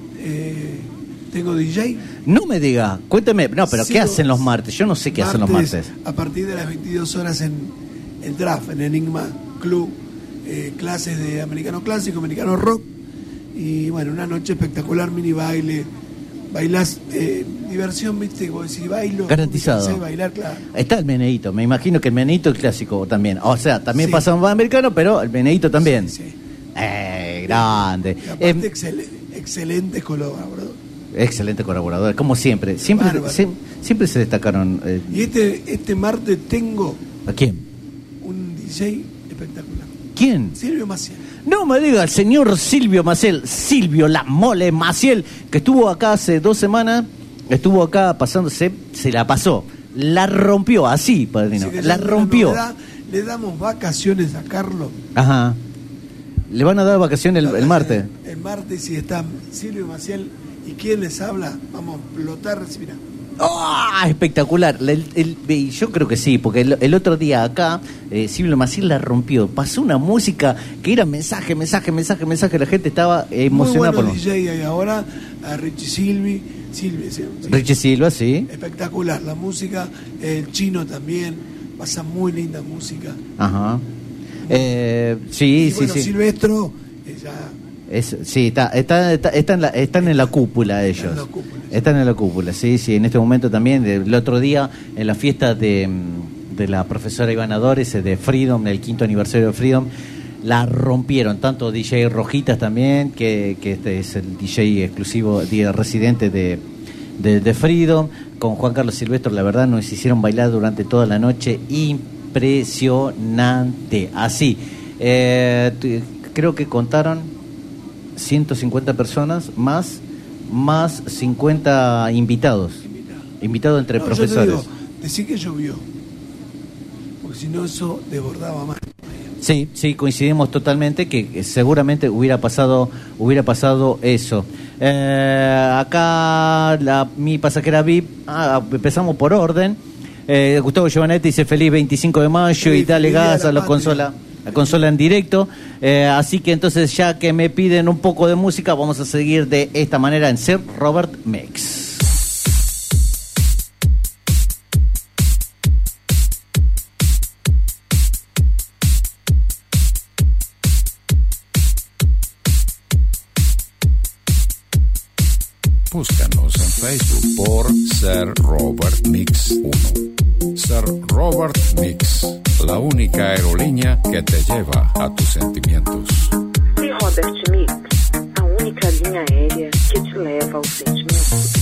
tengo DJ. No me diga, cuénteme. No, pero ¿qué hacen los martes? Yo no sé qué hacen los martes. A partir de las 22 horas en el Draft, en Enigma Club, clases de americano clásico, americano rock. Y bueno, una noche espectacular, mini baile. Bailás, diversión, viste, vos decís, bailo. Garantizado. Sé bailar, claro. Está el meneíto, me imagino que el meneíto es clásico también. O sea, también Sí. pasa un americano, pero el meneíto también. Sí, sí. Grande. Y aparte, excelente colaborador. Excelente colaborador, como siempre. Siempre se destacaron. Y este martes tengo ¿A quién? un DJ espectacular. ¿Quién? Silvio Maciel. No me diga el señor Silvio Maciel, Silvio La Mole Maciel, que estuvo acá hace 2 semanas, estuvo acá pasándose, se la pasó, la rompió, así, padrino, Así que la ya rompió. le damos vacaciones a Carlos. Ajá. Le van a dar vacaciones el martes. El martes, si está Silvio Maciel y quién les habla, vamos a explotar, mira. ¡Oh! Espectacular. Yo creo que sí, porque el otro día acá Silvio Maciel la rompió. Pasó una música que era mensaje. La gente estaba emocionada Muy bueno por DJ hay ahora, a Richie Silvi, sí. Richie Silva, sí. Espectacular la música, el chino también, pasa muy linda música. Ajá. Sí, Y sí, bueno, sí. Silvestro, ya... Sí, están en la cúpula ellos. Están en la cúpula, sí. En este momento también, el otro día, en la fiesta de la profesora Ivana Dores, de Freedom, el 5º aniversario de Freedom, la rompieron, tanto DJ Rojitas también, que este es el DJ exclusivo, residente de Freedom, con Juan Carlos Silvestro, la verdad nos hicieron bailar durante toda la noche, impresionante. Así, creo que contaron 150 personas más 50 invitados entre profesores. Yo te digo, decí que llovió, porque si no eso desbordaba más. Sí, coincidimos totalmente que seguramente hubiera pasado eso. Acá mi pasajera VIP, empezamos por orden. Gustavo Giovanetti dice feliz 25 de mayo y dale gas a la consola en directo. Así que entonces, ya que me piden un poco de música, vamos a seguir de esta manera en Sir Robert Mix. Búscanos en Facebook por Sir Robert Mix 1. Sir Robert Mix, la única aerolínea que te lleva a tus sentimientos. Sir Robert Mix, a única linha aérea que te leva aos sentimentos.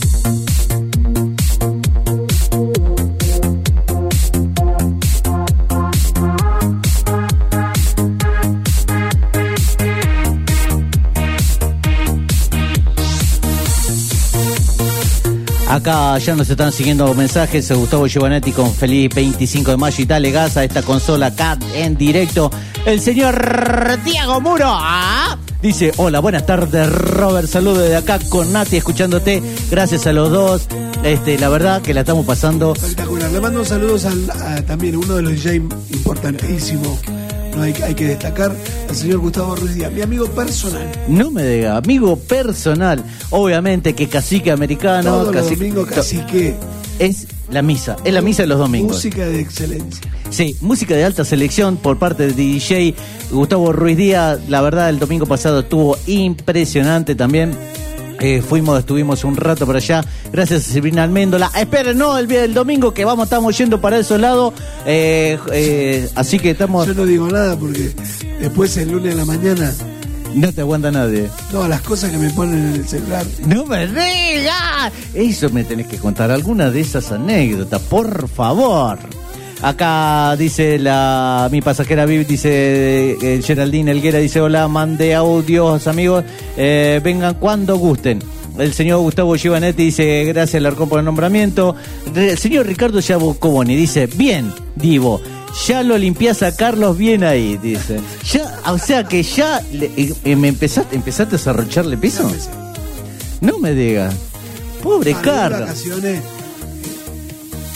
Acá ya nos están siguiendo mensajes. Gustavo Giovanetti con feliz 25 de mayo y dale gas a esta consola CAT en directo. El señor Diego Muro dice: hola, buenas tardes, Robert, saludo desde acá con Nati, escuchándote. Gracias a los dos. La verdad que la estamos pasando espectacular. Le mando saludos también a uno de los DJ importantísimos, no hay que destacar, al señor Gustavo Ruiz Díaz, mi amigo personal. No me diga, amigo personal. Obviamente que Cacique Americano. Todos los domingos Cacique. Es la misa de los domingos. Música de excelencia. Sí, música de alta selección por parte de DJ Gustavo Ruiz Díaz. La verdad, el domingo pasado estuvo impresionante también. Estuvimos un rato por allá. Gracias a Silvina Alméndola. Esperen, no, el domingo que estamos yendo para esos lados. Así que estamos. Yo no digo nada porque después el lunes de la mañana no te aguanta nadie. Todas las cosas que me ponen en el celular. ¡No me digas! Eso me tenés que contar, alguna de esas anécdotas, por favor. Acá dice mi pasajera VIP, dice Geraldine Elguera, dice: hola, mandé audios, amigos, vengan cuando gusten. El señor Gustavo Giovanetti dice: gracias, Larcón, por el nombramiento. El señor Ricardo Yabocoboni dice: bien, Divo, ya lo limpiás a Carlos bien ahí, dice. Ya, o sea que ya empezaste a zarrocharle piso. No me digas. Pobre Carlos. Vacaciones,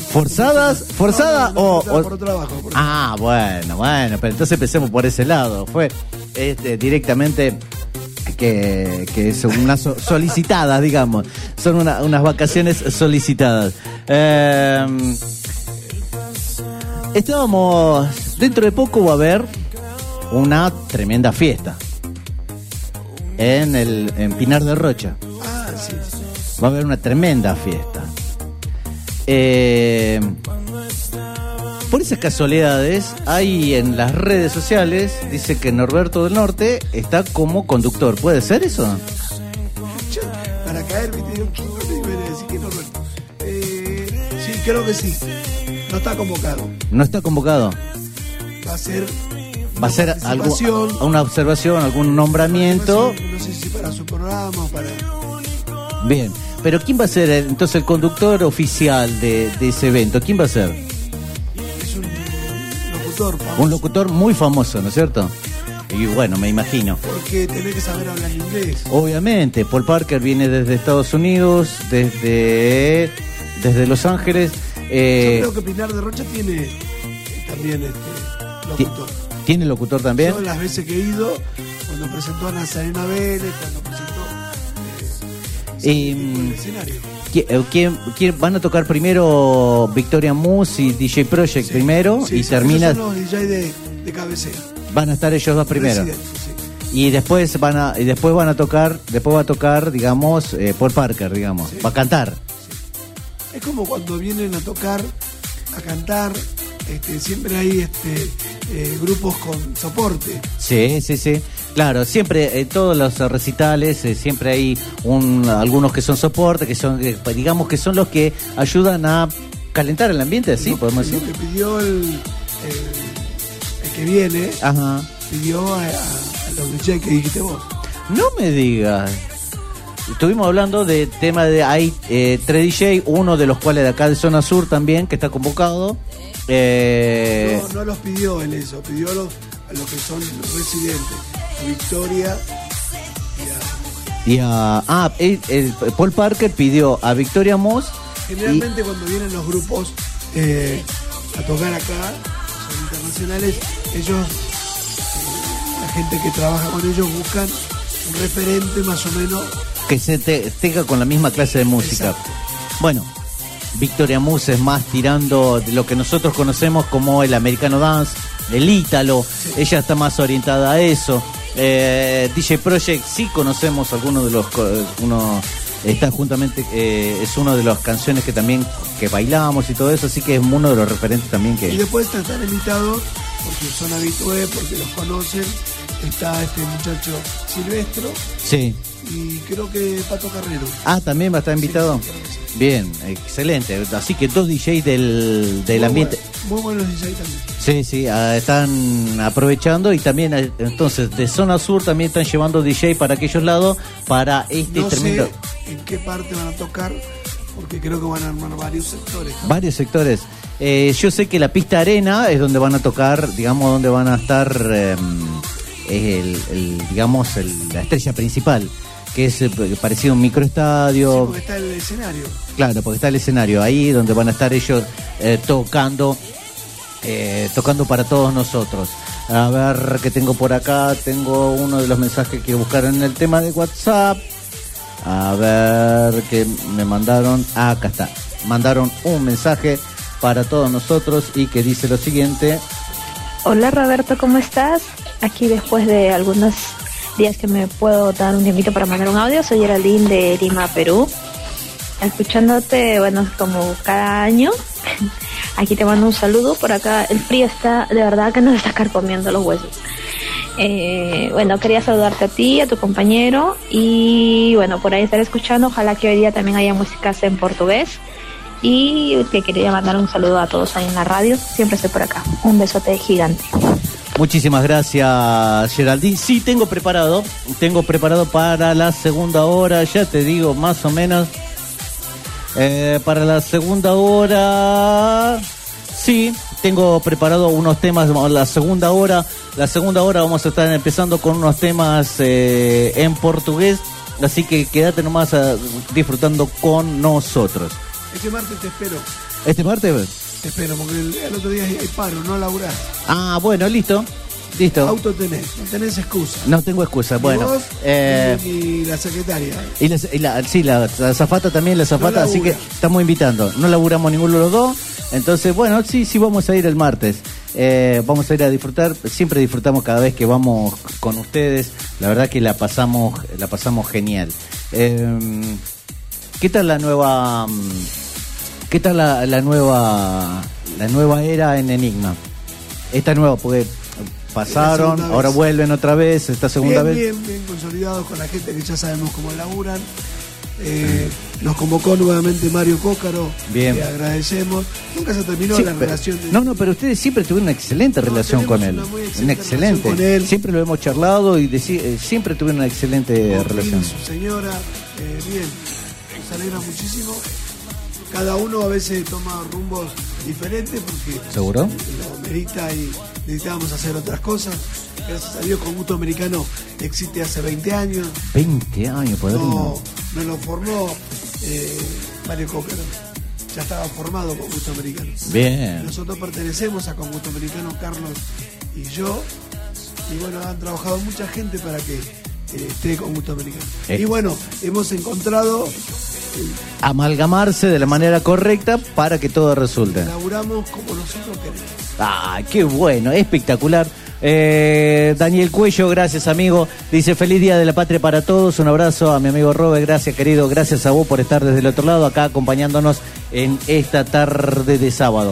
¿Forzada no, o...? por trabajo. Bueno, pero entonces empecemos por ese lado. Fue directamente que es unas solicitadas, digamos. Son unas vacaciones solicitadas. Dentro de poco va a haber una tremenda fiesta en Pinar del Rocha. Sí. Va a haber una tremenda fiesta. Por esas casualidades, hay en las redes sociales, dice que Norberto del Norte está como conductor. ¿Puede ser eso? Para caer, me dio un chingo de niveles, así que Norberto. Sí, creo que sí. No está convocado. No está convocado. Va a ser una observación, algún nombramiento. No sé si para su programa o para... Bien, pero ¿quién va a ser entonces el conductor oficial de ese evento? ¿Quién va a ser? Es un locutor famoso. Un locutor muy famoso, ¿no es cierto? Y bueno, me imagino. Porque tenés que saber hablar inglés. Obviamente, Paul Parker viene desde Estados Unidos, desde Los Ángeles. Yo creo que Pinar de Rocha tiene también locutor. ¿Tiene locutor también? Yo las veces que he ido, cuando presentó a Nazarena Vélez, cuando presentó el escenario. ¿Quién van a tocar primero Victoria Moose y DJ Project primero? Sí, y termina. Son los DJ de cabecera. Van a estar ellos dos primero. Sí. Y después va a tocar, digamos, Paul Parker, digamos. Sí. Va a cantar. Sí. Es como cuando vienen a tocar, a cantar, siempre hay grupos con soporte. Sí. Claro, siempre en todos los recitales siempre hay algunos que son soporte, que son, digamos, que son los que ayudan a calentar el ambiente, ¿sí? Podemos decir. Lo que pidió el que viene, ajá, pidió a los DJ que dijiste vos. No me digas. Estuvimos hablando de tema de hay 3 DJ, uno de los cuales de acá de Zona Sur también, que está convocado. No los pidió él eso, pidió a los que son residentes, a Victoria Paul Parker pidió a Victoria Moss. Generalmente cuando vienen los grupos a tocar acá, son internacionales, ellos, la gente que trabaja con ellos buscan un referente más o menos que se tenga con la misma clase de música. Exacto. Bueno, Victoria Moss es más tirando de lo que nosotros conocemos como el americano dance, el ítalo. Sí. Ella está más orientada a eso. DJ Project sí conocemos algunos de los está juntamente es una de las canciones que también que bailamos y todo eso, así que es uno de los referentes también que... Y después están invitados porque son habitués, porque los conocen. Está este muchacho Silvestro. Sí. Y creo que Pato Carrero. También va a estar invitado. Sí, sí. Bien, excelente. Así que 2 DJs del ambiente. Muy buenos DJs también. Sí, están aprovechando y también entonces de Zona Sur también están llevando DJ para aquellos lados para no tremendo. Sé en qué parte van a tocar, porque creo que van a armar varios sectores. ¿No? Varios sectores. Yo sé que la pista arena es donde van a tocar, digamos, donde van a estar digamos la estrella principal, que es parecido a un microestadio. Sí, porque está el escenario. Claro, porque está el escenario ahí donde van a estar ellos tocando para todos nosotros. A ver qué tengo por acá. Tengo uno de los mensajes que quiero buscar en el tema de WhatsApp. A ver qué me mandaron. Acá está. Mandaron un mensaje para todos nosotros y que dice lo siguiente. Hola Roberto, ¿cómo estás? Aquí después de algunos días que me puedo dar un tiempito para mandar un audio. Soy Geraldine de Lima, Perú. Escuchándote, bueno, como cada año. Aquí te mando un saludo. Por acá el frío está, de verdad que nos está carcomiendo los huesos. Bueno, quería saludarte a ti, a tu compañero. Y bueno, por ahí estar escuchando. Ojalá que hoy día también haya músicas en portugués. Y te quería mandar un saludo a todos ahí en la radio. Siempre estoy por acá. Un besote gigante. Muchísimas gracias, Geraldine. Sí, tengo preparado para la segunda hora, ya te digo, más o menos. Para la segunda hora, sí, tengo preparado unos temas. La segunda hora vamos a estar empezando con unos temas en portugués, así que quédate nomás disfrutando con nosotros. Este martes te espero. ¿Este martes? Espero, porque el otro día hay paro, no laburar. Ah, bueno, listo. Auto tenés, no tenés excusa. No tengo excusa, bueno. Vos, y la secretaria. La azafata también, la azafata, así que estamos invitando. No laburamos ninguno de los dos, entonces, bueno, sí vamos a ir el martes. Vamos a ir a disfrutar, siempre disfrutamos cada vez que vamos con ustedes. La verdad que la pasamos genial. ¿Qué tal la nueva? ¿Qué tal la nueva era en Enigma? Esta nueva, porque pasaron, ahora vuelven otra vez, esta segunda vez. Bien consolidados con la gente que ya sabemos cómo laburan. Nos convocó nuevamente Mario Cócaro, bien. Le agradecemos. Nunca se terminó la relación. No, pero ustedes siempre tuvieron una excelente relación con él. Una excelente. Con él. Siempre lo hemos charlado y siempre tuvieron una excelente relación. Su señora, bien, nos alegra muchísimo. Cada uno a veces toma rumbos diferentes porque ¿seguro? Lo merita y necesitábamos hacer otras cosas. Gracias a Dios, Congusto Americano existe hace 20 años. 20 años, padrino. No lo formó Mario Cócaro. Ya estaba formado Congusto Americano. Bien. Nosotros pertenecemos a Congusto Americano, Carlos y yo. Y bueno, han trabajado mucha gente para que esté Congusto Americano. Y bueno, hemos encontrado amalgamarse de la manera correcta para que todo resulte. Laburamos como nosotros queremos. Ah, qué bueno, espectacular. Daniel Cuello, gracias amigo. Dice feliz día de la patria para todos. Un abrazo a mi amigo Robert, gracias querido. Gracias a vos por estar desde el otro lado acá acompañándonos en esta tarde de sábado.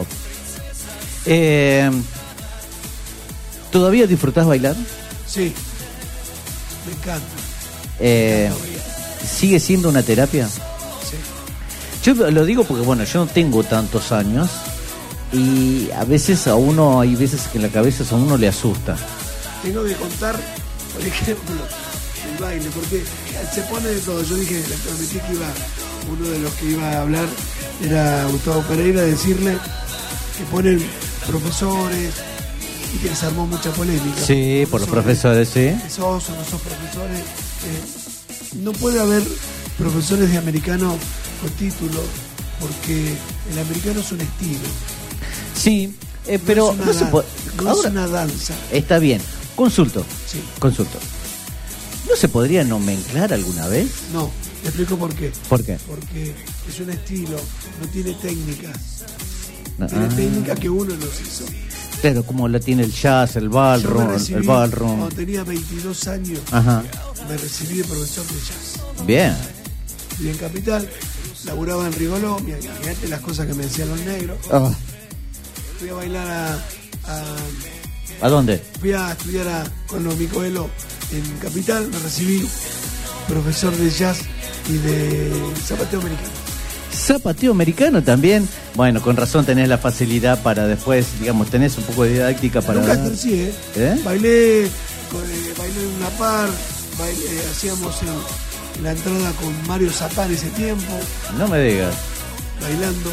¿Todavía disfrutás bailar? Sí, me encanta. ¿Sigue siendo una terapia? Yo lo digo porque, bueno, yo no tengo tantos años y a veces hay veces que en la cabeza a uno le asusta. Tengo que contar, por ejemplo, el baile, porque se pone de todo. Yo dije, le prometí que uno de los que iba a hablar era Gustavo Pereira, decirle que ponen profesores y que les armó mucha polémica. Sí, por los profesores, sí. Sos profesores. No puede haber profesores de americano con título, porque el americano es un estilo. Sí, pero no se puede. No es una danza. Está bien. Consulto. Sí. Consulto. ¿No se podría nomenclar alguna vez? No, te explico por qué. ¿Por qué? Porque es un estilo, no tiene técnica. Tiene técnica que uno los hizo. Claro, como la tiene el jazz, el ballroom. Cuando tenía 22 años, me recibí de profesor de jazz. Bien. Y en Capital, laburaba en Rigoló, mirate las cosas que me decían los negros. Fui a bailar ¿A dónde? Fui a estudiar con los Micoelo en Capital, me recibí profesor de jazz y de zapateo americano. Zapateo americano también. Bueno, con razón tenés la facilidad para después, digamos, tenés un poco de didáctica para... Nunca ejercí, Bailé en una par, hacíamos en la entrada con Mario Zapán ese tiempo. No me digas. Bailando.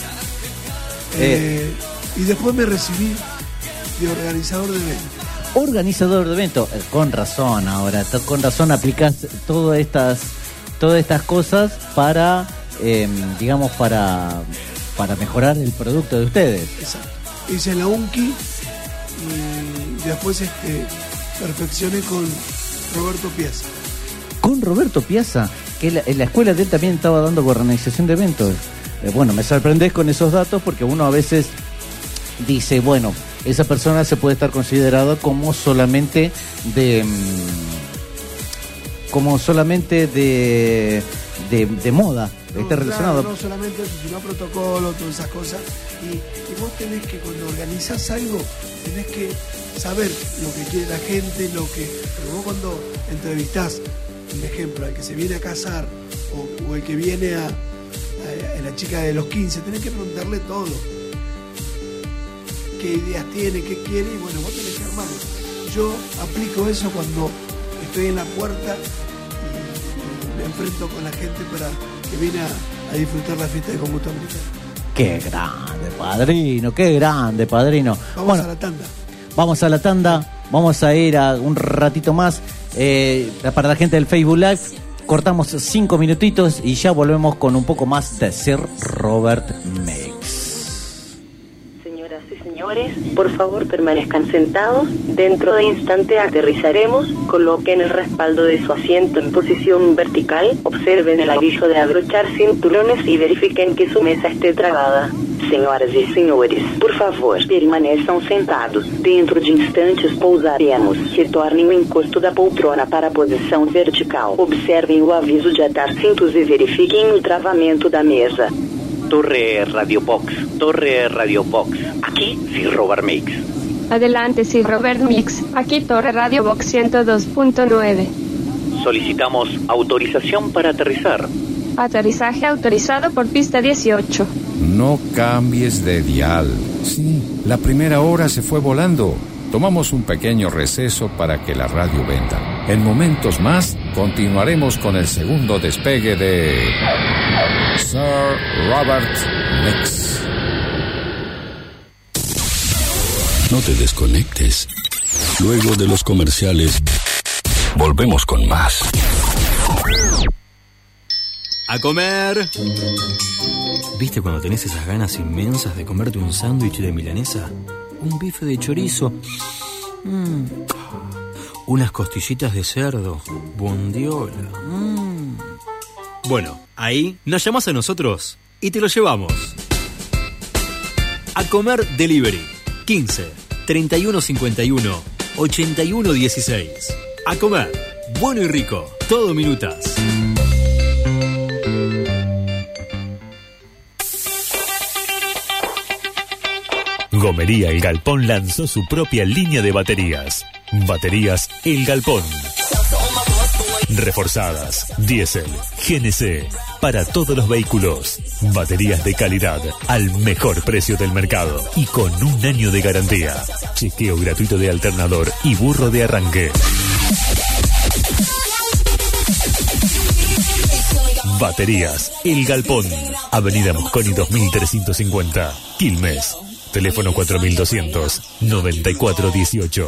Y después me recibí de organizador de eventos. Organizador de eventos, con razón ahora, con razón aplicás todas estas cosas para... digamos para mejorar el producto de ustedes. Exacto. Hice la UNCI y después perfeccioné con Roberto Piazza. Con Roberto Piazza, que en la escuela de él también estaba dando organización de eventos. Bueno, me sorprendés con esos datos porque uno a veces dice, bueno, esa persona se puede estar considerada como solamente de moda. Está relacionado. Claro, no solamente eso, sino protocolo, todas esas cosas. Y vos tenés que, cuando organizás algo, tenés que saber lo que quiere la gente, pero vos cuando entrevistás, un ejemplo, al que se viene a casar o el que viene a la chica de los 15, tenés que preguntarle todo. Qué ideas tiene, qué quiere, y bueno, vos tenés que armarlo. Yo aplico eso cuando estoy en la puerta y me enfrento con la gente para que viene a disfrutar la fiesta de Congusto Americano. Qué grande, padrino, qué grande, padrino. Vamos a la tanda. Vamos a la tanda, vamos a ir a un ratito más. Para la gente del Facebook Live, cortamos 5 minutitos y ya volvemos con un poco más de Sir Robert Mix. Señores, por favor permanezcan sentados. Dentro de instante aterrizaremos. Coloquen el respaldo de su asiento en posición vertical. Observen el aviso de abrochar cinturones y verifiquen que su mesa esté tragada. Senhoras e senhores, por favor, permaneçam sentados. Dentro de instantes pousaremos. Retornem o encosto da poltrona para a posição vertical. Observem o aviso de atar cintos e verifiquem o travamento da mesa. Torre Radio Box. Aquí sí Robert Mix. Adelante, sí Robert Mix. Aquí Torre Radio Box 102.9. Solicitamos autorización para aterrizar. Aterrizaje autorizado por pista 18. No cambies de dial. Sí, la primera hora se fue volando. Tomamos un pequeño receso para que la radio venda. En momentos más, continuaremos con el segundo despegue de Sir Robert Mix. No te desconectes. Luego de los comerciales, volvemos con más. ¡A comer! ¿Viste cuando tenés esas ganas inmensas de comerte un sándwich de milanesa? Un bife de chorizo. Unas costillitas de cerdo. Bondiola. Bueno, ahí nos llamás a nosotros y te lo llevamos. A comer Delivery. 15 31 51 81 16. A comer. Bueno y rico. Todo minutas. Gomería El Galpón lanzó su propia línea de baterías. Baterías El Galpón. Reforzadas, diésel, GNC, para todos los vehículos. Baterías de calidad al mejor precio del mercado y con 1 año de garantía. Chequeo gratuito de alternador y burro de arranque. Baterías El Galpón. Avenida Mosconi 2350, Quilmes. Teléfono 4200-9418.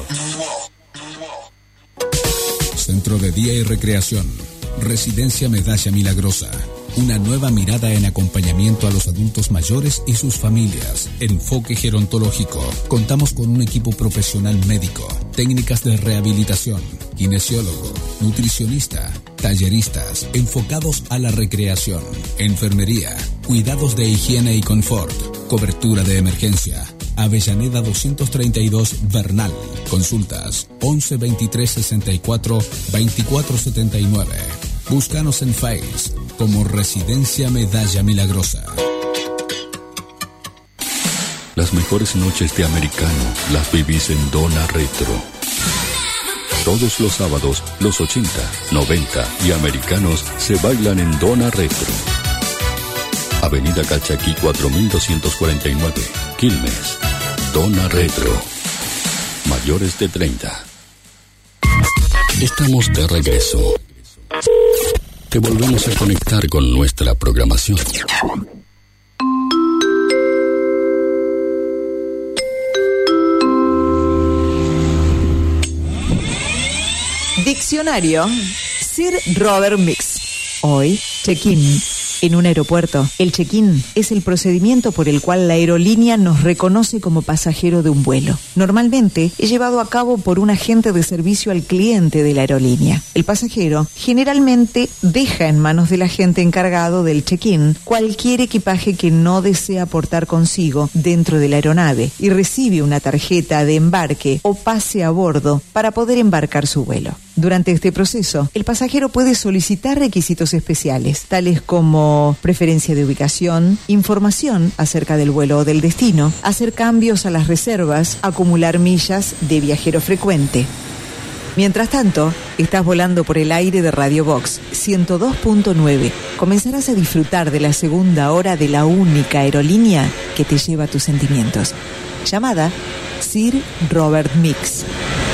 Centro de Día y Recreación. Residencia Medalla Milagrosa. Una nueva mirada en acompañamiento a los adultos mayores y sus familias. Enfoque gerontológico. Contamos con un equipo profesional médico, técnicas de rehabilitación, kinesiólogo, nutricionista, talleristas, enfocados a la recreación, enfermería, cuidados de higiene y confort, cobertura de emergencia. Avellaneda 232 Bernal. Consultas 11 23 64 24 79. Búscanos en Face como Residencia Medalla Milagrosa. Las mejores noches de americano las vivís en Dona Retro. Todos los sábados, los 80, 90 y americanos se bailan en Dona Retro. Avenida Calchaquí 4249, Quilmes. Dona Retro. Mayores de 30. Estamos de regreso. Te volvemos a conectar con nuestra programación. Diccionario. Sir Robert Mix. Hoy, check-in. En un aeropuerto, el check-in es el procedimiento por el cual la aerolínea nos reconoce como pasajero de un vuelo. Normalmente es llevado a cabo por un agente de servicio al cliente de la aerolínea. El pasajero generalmente deja en manos del agente encargado del check-in cualquier equipaje que no desea portar consigo dentro de la aeronave y recibe una tarjeta de embarque o pase a bordo para poder embarcar su vuelo. Durante este proceso, el pasajero puede solicitar requisitos especiales, tales como preferencia de ubicación, información acerca del vuelo o del destino, hacer cambios a las reservas, acumular millas de viajero frecuente. Mientras tanto, estás volando por el aire de Radio Box 102.9. Comenzarás a disfrutar de la segunda hora de la única aerolínea que te lleva a tus sentimientos, llamada Sir Robert Mix.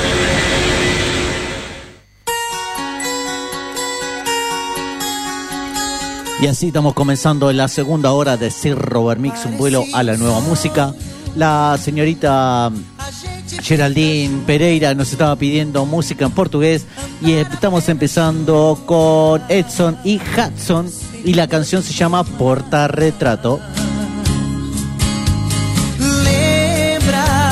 Y así estamos comenzando en la segunda hora de Sir Robert Mix, un vuelo a la nueva música. La señorita Geraldine Pereira nos estaba pidiendo música en portugués y estamos empezando con Edson y Hudson y la canción se llama Porta Retrato. Lembra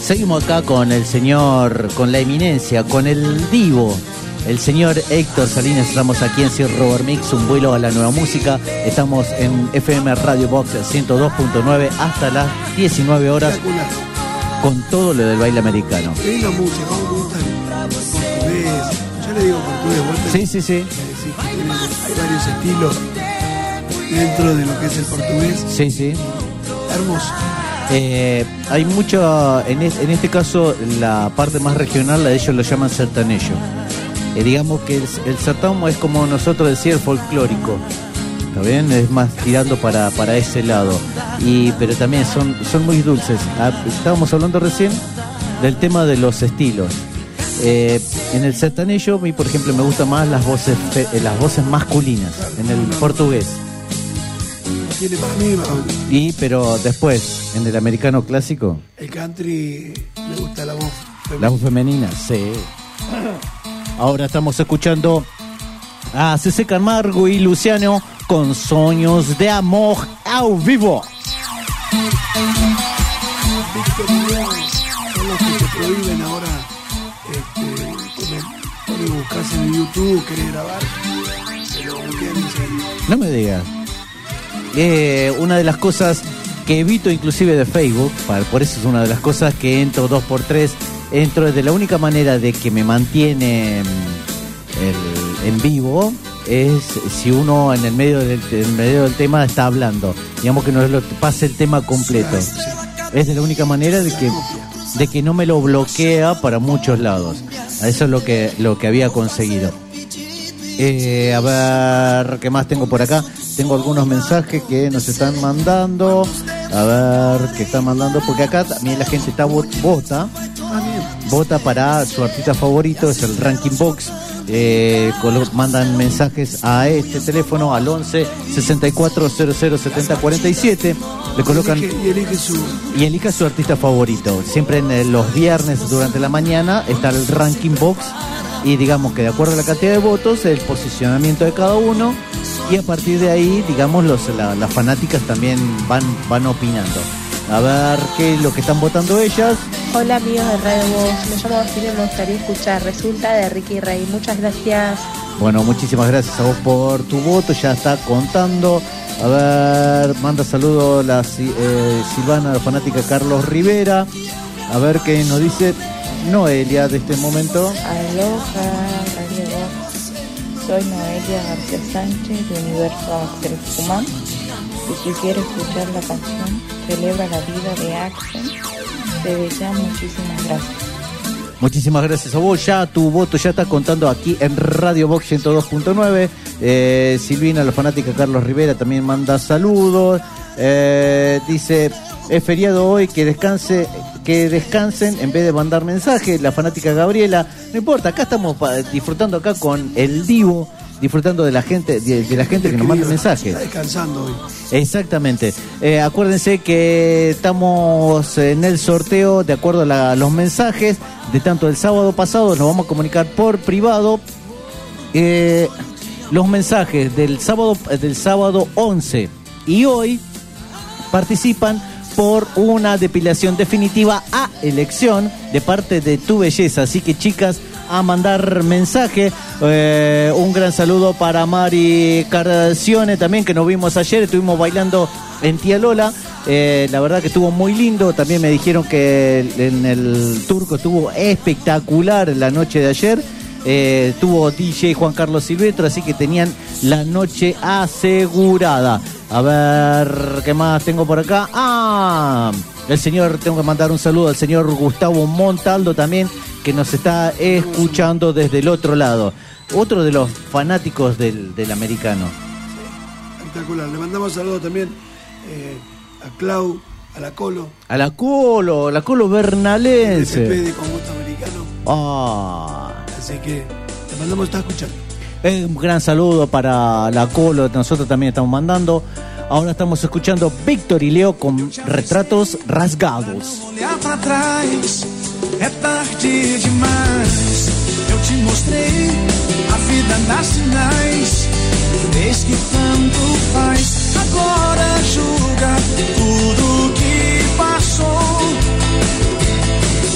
Seguimos acá con el señor, con la eminencia, con el divo, el señor Héctor Salinas. Estamos aquí en Sir Robert Mix, un vuelo a la nueva música. Estamos en FM Radio Box 102.9 hasta las 19 horas con todo lo del baile americano. Qué linda música, me gusta el portugués. Yo le digo portugués, ¿vos? Sí. Hay varios estilos dentro de lo que es el portugués. Sí. Hermoso. Hay mucho, en este caso, la parte más regional, la de ellos lo llaman sertanejo. Digamos que el sertán es como nosotros decir folclórico, ¿está bien? Es más tirando para ese lado. Pero también son muy dulces. Estábamos hablando recién del tema de los estilos. En el sertanejo, a mí, por ejemplo, me gustan más las voces masculinas, en el portugués. Pero después, en el americano clásico, el country, me gusta la voz femenina. La voz femenina, sí. Ahora estamos escuchando a Cece Camargo y Luciano con Sueños de Amor ao vivo. Son los que te prohíben ahora poner buscarse en YouTube, querer grabar, pero no me digas. Una de las cosas que evito inclusive de Facebook, por eso es una de las cosas que entro 2x3, entro de la única manera de que me mantiene en vivo es si uno en el medio del tema está hablando, digamos que no lo pase el tema completo. Es de la única manera de que no me lo bloquea para muchos lados. Eso es lo que había conseguido. A ver, ¿qué más tengo por acá? Tengo algunos mensajes que nos están mandando. A ver, ¿qué están mandando? Porque acá también la gente vota para su artista favorito, es el Ranking Box. Mandan mensajes a este teléfono al 11 64 00 70 47. Le colocan y elija su artista favorito. Siempre en los viernes durante la mañana está el Ranking Box. Y digamos que de acuerdo a la cantidad de votos, el posicionamiento de cada uno, y a partir de ahí, digamos, las fanáticas también van opinando. A ver qué es lo que están votando ellas. Hola amigos de Radio Voz, me llamo Basilio y me gustaría escuchar Resulta de Ricky Rey. Muchas gracias. Bueno, muchísimas gracias a vos por tu voto, ya está contando. A ver, manda saludos la Silvana, la fanática Carlos Rivera. A ver qué nos dice Noelia de este momento. Aloha, Radio Voz. Soy Noelia García Sánchez de Universo Axel Tucumán. Y si quiero escuchar la canción Celebra la Vida de Axel, desde ya muchísimas gracias. Muchísimas gracias a vos, ya tu voto ya está contando aquí en Radio Box 102.9. Silvina, la fanática Carlos Rivera, también manda saludos. Dice, es feriado hoy, que descansen en vez de mandar mensajes. La fanática Gabriela, no importa, acá estamos disfrutando acá con el divo, disfrutando de la gente, de la gente que nos manda mensajes. Está descansando hoy. Exactamente. Acuérdense que estamos en el sorteo de acuerdo a los mensajes de tanto el sábado pasado. Nos vamos a comunicar por privado. Los mensajes del sábado 11 y hoy participan por una depilación definitiva a elección de parte de Tu Belleza. Así que, chicas, a mandar mensaje. Un gran saludo para Mari Carcione también, que nos vimos ayer, estuvimos bailando en Tía Lola. La verdad que estuvo muy lindo. También me dijeron que en el Turco estuvo espectacular la noche de ayer. Tuvo DJ Juan Carlos Silvestre, así que tenían la noche asegurada. A ver, ¿qué más tengo por acá? Tengo que mandar un saludo al señor Gustavo Montaldo también, que nos está escuchando desde el otro lado. Otro de los fanáticos del americano. Espectacular. Le mandamos saludos también a Clau, a la Colo. A la Colo Bernalense. El PP con gusto americano. Así que le mandamos, está escuchando. Un gran saludo para la Colo, nosotros también estamos mandando. Ahora estamos escuchando Víctor y Leo con Retratos Rasgados. Olhar pra trás, é tarde demais. Eu te mostrei, a vida dá sinais. Desde que tanto faz, agora julga tudo que passou.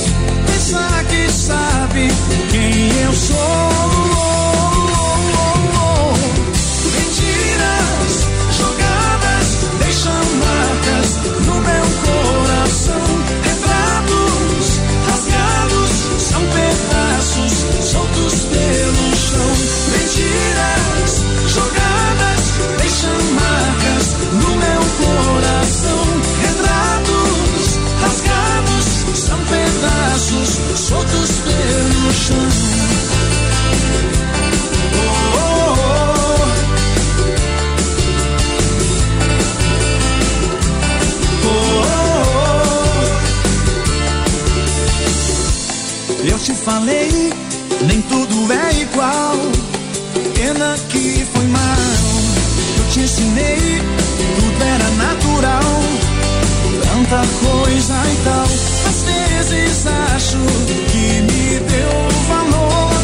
falei, nem tudo é igual. Pena que foi mal. Eu te ensinei, tudo era natural. Tanta coisa e tal. Às vezes acho que me deu valor,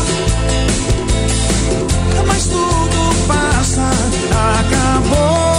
mas tudo passa, acabou.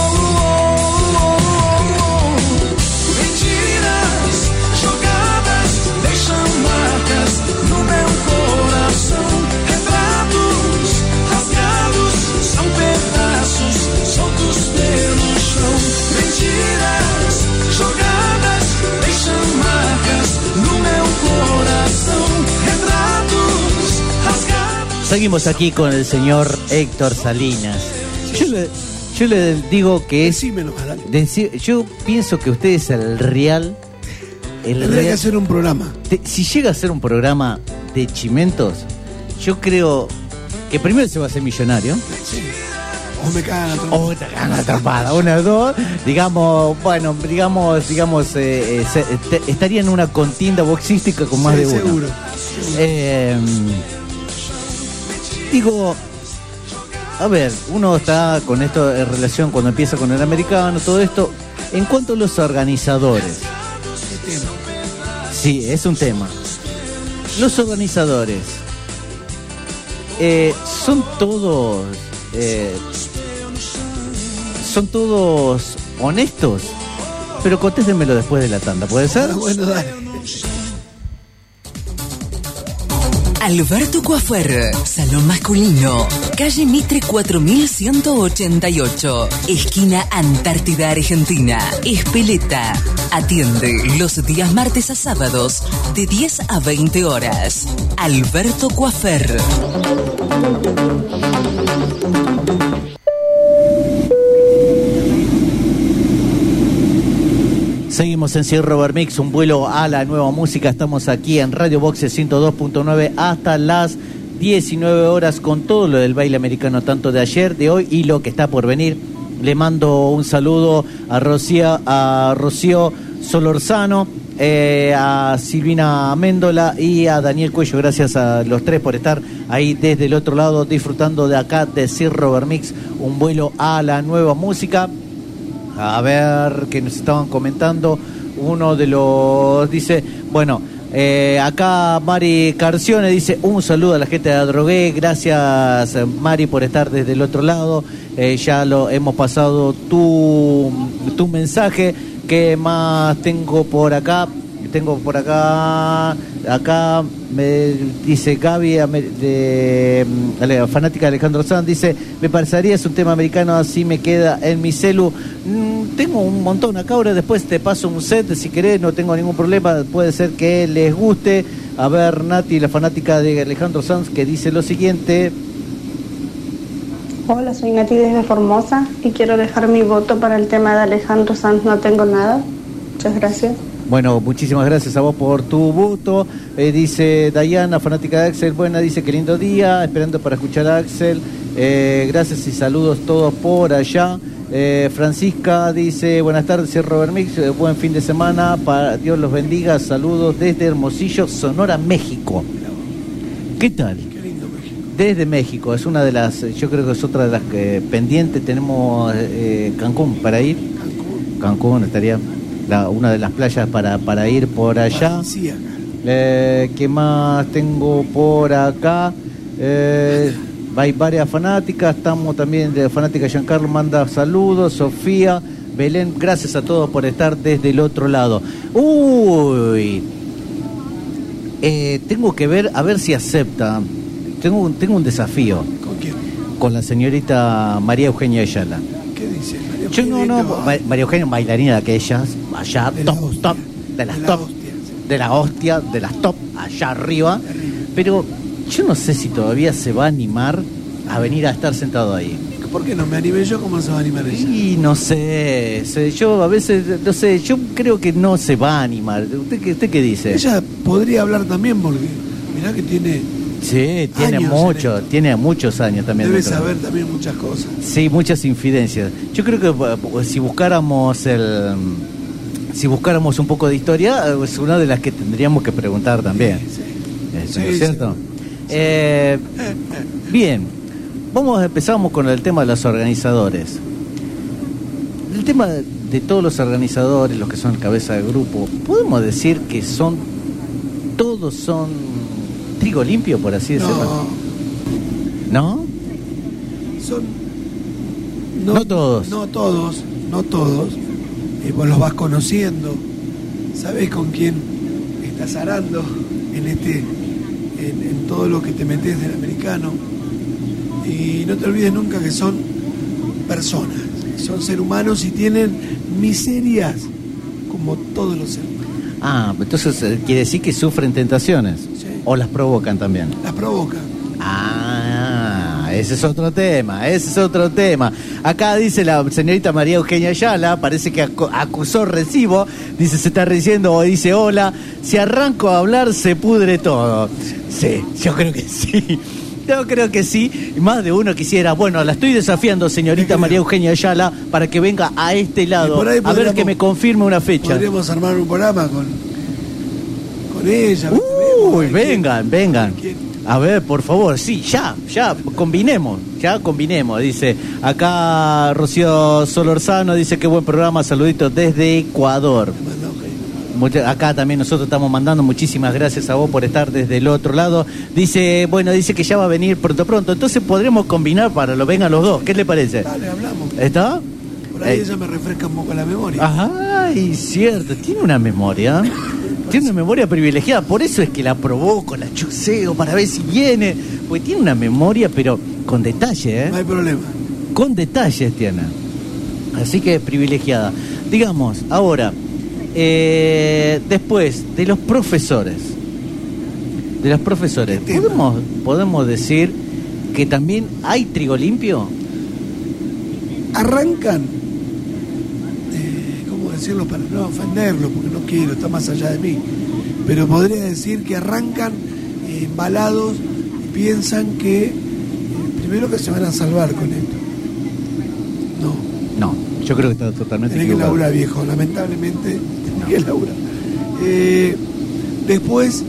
Mentiras jogadas deixam marcas no meu coração. Retratos rasgados são pedaços soltos pelo chão. Mentiras jogadas deixam marcas no meu coração. Retratos rasgados. Seguimos aquí con el señor Héctor Salinas. Yo le digo que es... yo pienso que usted es el real... Tendría que hacer un programa. Si llega a ser un programa de chimentos, yo creo que primero se va a hacer millonario. Sí. O me cagan a trompada. O te cagan a trompada. Una de dos. Digamos, estaría en una contienda boxística con más de uno. Seguro. Digo, a ver, uno está con esto en relación cuando empieza con el americano, todo esto. En cuanto a los organizadores. ¿Qué tema? Sí, es un tema. Los organizadores son todos honestos, pero contéstenmelo después de la tanda, ¿puede ser? Bueno, dale. Alberto Coafer, salón masculino, calle Mitre 4188, esquina Antártida Argentina, Espeleta. Atiende los días martes a sábados de 10 a 20 horas. Alberto Coafer. Seguimos en Sir Robert Mix, un vuelo a la nueva música. Estamos aquí en Radio Boxe 102.9 hasta las 19 horas con todo lo del baile americano, tanto de ayer, de hoy y lo que está por venir. Le mando un saludo a Rocío Solorzano, a Silvina Méndola y a Daniel Cuello. Gracias a los tres por estar ahí desde el otro lado disfrutando de acá de Sir Robert Mix, un vuelo a la nueva música. A ver, que nos estaban comentando, uno de los dice, bueno, acá Mari Carcione dice, un saludo a la gente de Adrogué, gracias Mari por estar desde el otro lado, ya lo hemos pasado tu mensaje. ¿Qué más tengo por acá? Acá me dice Gaby, fanática de Alejandro Sanz, dice, me parecería es un tema americano, así me queda en mi celu. Tengo un montón acá, ahora después te paso un set, si querés, no tengo ningún problema, puede ser que les guste. A ver, Nati, la fanática de Alejandro Sanz, que dice lo siguiente. Hola, soy Nati desde Formosa y quiero dejar mi voto para el tema de Alejandro Sanz, No Tengo Nada. Muchas gracias. Bueno, muchísimas gracias a vos por tu voto. Dice Dayana, fanática de Axel, buena, dice que lindo día, esperando para escuchar a Axel. Gracias y saludos todos por allá. Francisca dice, buenas tardes, soy Robert Mix, buen fin de semana, Dios los bendiga, saludos desde Hermosillo, Sonora, México. ¿Qué tal? Qué lindo México. Desde México, es una de las, yo creo que es otra de las que pendientes, tenemos Cancún para ir. Cancún estaría una de las playas para ir por allá. ¿Qué más tengo por acá? Hay varias fanáticas, estamos también de fanática. Giancarlo manda saludos, Sofía, Belén, gracias a todos por estar desde el otro lado. Uy, tengo que ver, a ver si acepta. Tengo un desafío. ¿Con quién? Con la señorita María Eugenia Ayala. ¿Qué dice? María Eugenia, bailarina de aquellas, allá, de las top, allá arriba. Pero yo no sé si todavía se va a animar a venir a estar sentado ahí. ¿Por qué no me animé yo? ¿Cómo se va a animar ella? Y no sé, yo a veces, no sé, yo creo que no se va a animar. ¿Usted qué dice? Ella podría hablar también porque mirá que tiene... Sí, tiene muchos años también. Debe saber también muchas cosas. Sí, muchas infidencias. Yo creo que si buscáramos un poco de historia, es una de las que tendríamos que preguntar también. Sí. ¿no es cierto? Bien, empezamos con el tema de los organizadores. El tema de todos los organizadores, los que son cabeza de grupo, ¿podemos decir que todos son trigo limpio, por así decirlo? ¿No? No todos. No todos. Vos los vas conociendo. Sabés con quién estás arando en todo lo que te metés del americano. Y no te olvides nunca que son personas, son seres humanos y tienen miserias como todos los seres humanos. Entonces quiere decir que sufren tentaciones. Sí. ¿O las provocan también? Las provocan. Ese es otro tema. Acá dice la señorita María Eugenia Ayala, parece que acusó recibo, dice, se está riendo o dice, hola, si arranco a hablar se pudre todo. Sí, yo creo que sí. Yo creo que sí, más de uno quisiera. Bueno, la estoy desafiando, señorita María Eugenia Ayala, para que venga a este lado a ver que me confirme una fecha. Podríamos armar un programa con ella. Vengan. A ver, por favor, sí, ya combinemos, dice. Acá Rocío Solorzano dice, qué buen programa, saluditos desde Ecuador. Acá también nosotros estamos mandando, muchísimas gracias a vos por estar desde el otro lado. Dice que ya va a venir pronto, entonces podremos combinar para que vengan los dos, ¿qué le parece? Dale, hablamos. ¿Está? Por ahí ella me refresca un poco la memoria. Ay, cierto, tiene una memoria privilegiada, por eso es que la provoco, la chuseo para ver si viene, porque tiene una memoria, pero con detalle, No hay problema. Con detalles tiene. Así que es privilegiada. Digamos, ahora, después de los profesores, ¿podemos decir que también hay trigo limpio? Arrancan, ¿cómo decirlo para no ofenderlo? Porque no quiero, está más allá de mí. Pero podría decir que arrancan embalados y piensan que primero que se van a salvar con esto. No, yo creo que está totalmente equivocado. Tenés que laburar, viejo, lamentablemente tenés que laburar. Después,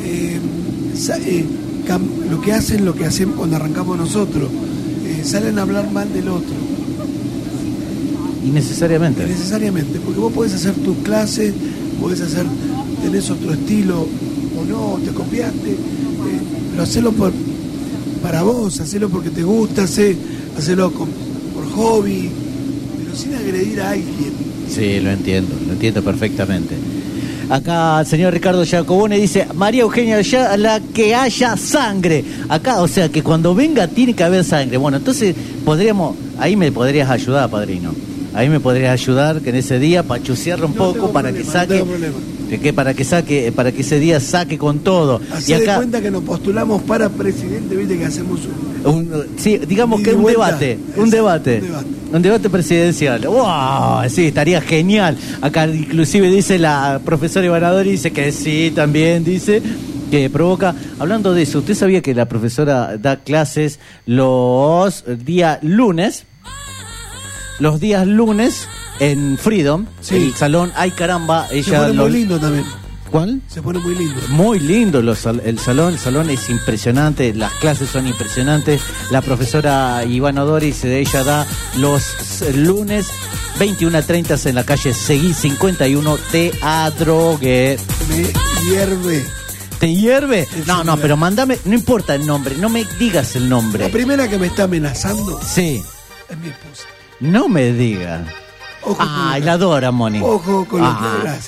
lo que hacen cuando arrancamos nosotros, salen a hablar mal del otro. Innecesariamente, porque vos podés hacer tus clases, tenés otro estilo o no, te copiaste, pero hacelo para vos, hacelo porque te gusta, hacelo por hobby, pero sin agredir a alguien. Sí, lo entiendo perfectamente. Acá el señor Ricardo Giacobone dice, María Eugenia, ya la que haya sangre. Acá, o sea, que cuando venga tiene que haber sangre. Bueno, entonces ahí me podrías ayudar, padrino. Ahí me podrías ayudar que en ese día para chusearlo un poco, para que saque, para que ese día saque con todo. Hacé de cuenta que nos postulamos para presidente, viste que hacemos digamos que un debate presidencial. ¡Wow! Sí, estaría genial. Acá inclusive dice la profesora Ivanadori, dice que sí, también dice que provoca. Hablando de eso, ¿usted sabía que la profesora da clases los días lunes? Los días lunes en Freedom, sí. El salón, ay caramba, ella... Se pone muy lindo también. ¿Cuál? Se pone muy lindo. Muy lindo el salón es impresionante, las clases son impresionantes. La profesora Ivana Doris, ella da los lunes 21:30 en la calle Seguí 51, te adrogué. Me hierve. ¿Te hierve? No, pero mándame, no importa el nombre, no me digas el nombre. La primera que me está amenazando, sí, es mi esposa. No me diga. La adora, Moni. Ojo con lo que hablas.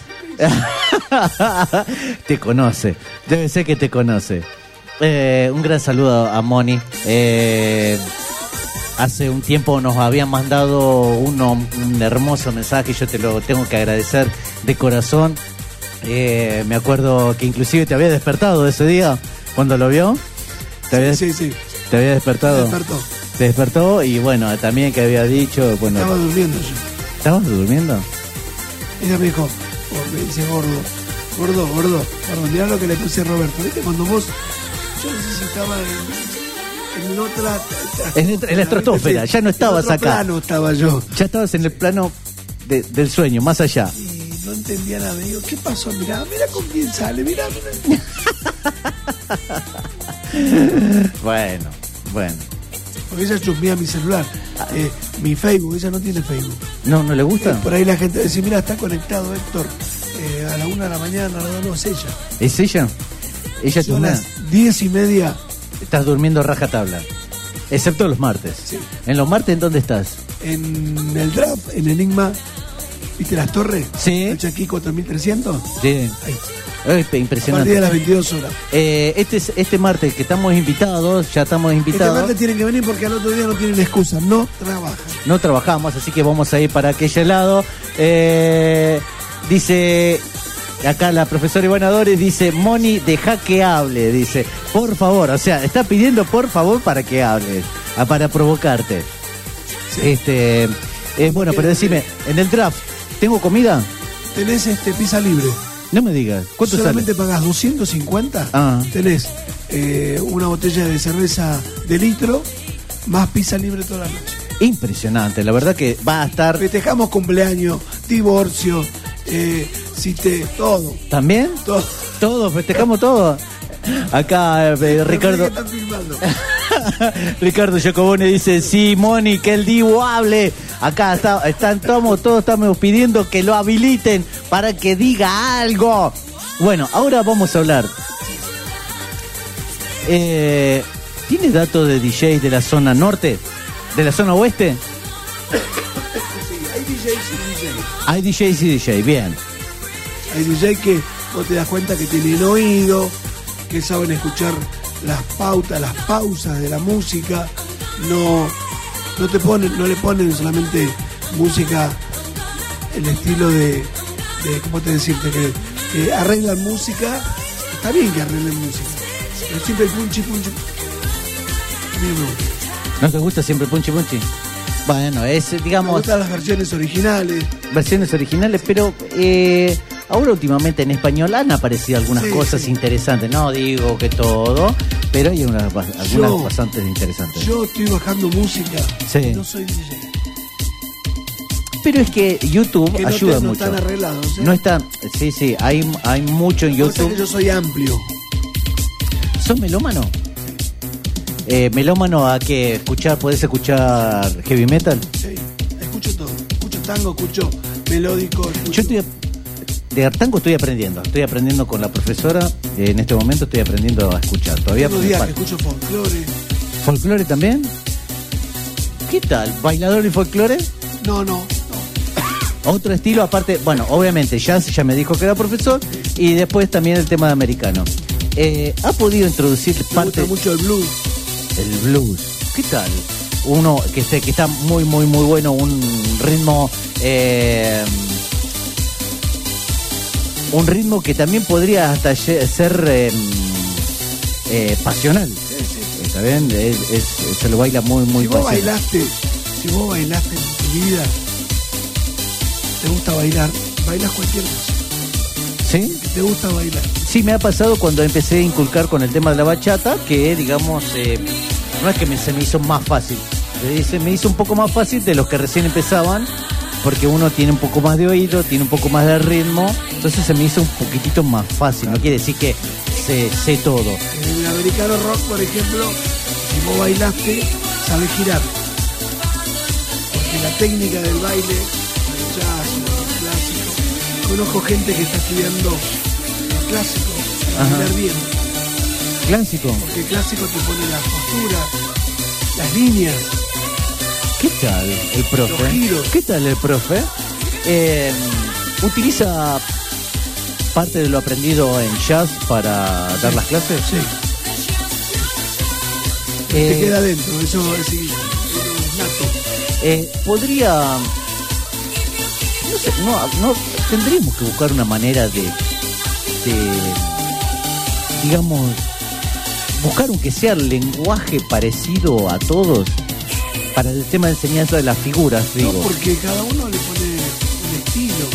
Te conoce. Debe ser que te conoce. Un gran saludo a Moni. Hace un tiempo nos habían mandado un hermoso mensaje. Yo te lo tengo que agradecer de corazón. Me acuerdo que inclusive te había despertado ese día cuando lo vio. Sí. ¿Te había despertado? Me despertó. Te despertó y bueno, también que había dicho, bueno... Estaba durmiendo yo. ¿Estabas durmiendo? Ella me dijo, me dice gordo, mirá lo que le puse a Roberto. ¿Viste? Cuando vos, yo no sé si estaba en otra... En la estratosfera, ya no estabas acá. En otro plano estaba yo. Ya estabas en el plano del sueño, más allá. Y no entendía nada, me digo, ¿qué pasó? Mirá con quién sale, mirá. Bueno. Porque ella chusmea mi celular, mi Facebook, ella no tiene Facebook. ¿No le gusta? Por ahí la gente dice, mira, está conectado Héctor, a la 1 de la mañana, no, es ella. ¿Es ella? Ella son las 10:30. Estás durmiendo rajatabla, excepto los martes. Sí. ¿En los martes en dónde estás? En el draft, en Enigma, ¿viste las torres? Sí. El Chaquí 4300. Sí. Ahí. Impresionante. A partir de las 22 horas. Este martes que estamos invitados, ya estamos invitados. Este martes tienen que venir porque al otro día no tienen excusa, no trabajan. No trabajamos, así que vamos a ir para aquel lado. Dice acá la profesora Ivana Dores, dice, Moni, deja que hable, dice, por favor, o sea, está pidiendo por favor para que hables, para provocarte. Sí. Bueno, pero decime, en el draft, ¿tengo comida? Tenés pizza libre. No me digas, ¿cuánto solamente sale? pagás 250, tenés una botella de cerveza de litro, más pizza libre toda la noche. Impresionante, la verdad que va a estar... Festejamos cumpleaños, divorcio, todo. ¿También? Todo, festejamos todo. Acá Ricardo... Ricardo Giacobone dice, sí, Moni, que el Dibu hable. Acá todos estamos pidiendo que lo habiliten para que diga algo. Bueno, ahora vamos a hablar. ¿Tiene datos de DJs de la zona norte? ¿De la zona oeste? Sí, hay DJs y DJs. Hay DJs y DJs, bien. Hay DJs que vos te das cuenta que tienen oído, que saben escuchar las pautas, las pausas de la música, no le ponen solamente música, el estilo de ¿cómo te decirte? Que arreglan música, está bien que arreglen música, pero siempre el punchi. A mí no me gusta. ¿No te gusta siempre punchi? Bueno, digamos... Me gustan las versiones originales. Pero ahora últimamente en español han aparecido algunas cosas interesantes. No digo que todo, pero hay algunas bastante interesantes. Yo estoy bajando música, no soy DJ. Pero es que YouTube ayuda mucho. No están arreglados. No están, sí, hay mucho en YouTube. No sé que yo soy amplio. ¿Sos melómano? Melómano a que podés escuchar heavy metal. Sí, escucho todo, escucho tango, escucho melódico. Yo de tango estoy aprendiendo con la profesora, en este momento estoy aprendiendo a escuchar. Todavía días que escucho folclore. ¿Folclore también? ¿Qué tal? ¿Bailador y folclore? No. Otro estilo aparte, bueno, obviamente jazz ya me dijo que era profesor, y después también el tema de americano. ¿Ha podido introducir parte? Me gusta mucho el blues. El blues, ¿qué tal? Uno que está muy bueno, un ritmo que también podría hasta ser pasional. Sí. ¿Está bien? Se lo baila muy pasional. Si vos bailaste en tu vida, te gusta bailar, bailas cualquier cosa. ¿Sí? ¿Te gusta bailar? Sí, me ha pasado cuando empecé a inculcar con el tema de la bachata, que digamos, no es que se me hizo más fácil, se me hizo un poco más fácil de los que recién empezaban, porque uno tiene un poco más de oído, tiene un poco más de ritmo, entonces se me hizo un poquitito más fácil, no quiere decir que sé todo. En el americano rock, por ejemplo, si vos bailaste, sabés girar, porque la técnica del baile, el jazz, el clásico, conozco gente que está estudiando el clásico, bailar bien. ¿Clásico? Porque el clásico te pone la postura, las líneas. ¿Qué tal el profe? Los giros. ¿Qué tal el profe? ¿Utiliza parte de lo aprendido en jazz para dar las clases? Sí. Te queda adentro, eso es nato. Podría... No sé, no tendríamos que buscar una manera de digamos, buscar aunque sea el lenguaje parecido a todos para el tema de enseñanza de las figuras, digo. No, porque cada uno le pone un estilo.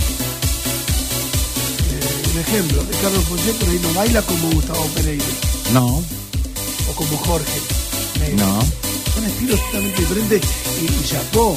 Un ejemplo, Ricardo Ponce por ahí no baila como Gustavo Pereira. No. O como Jorge. No. Son estilos totalmente diferentes y chapó.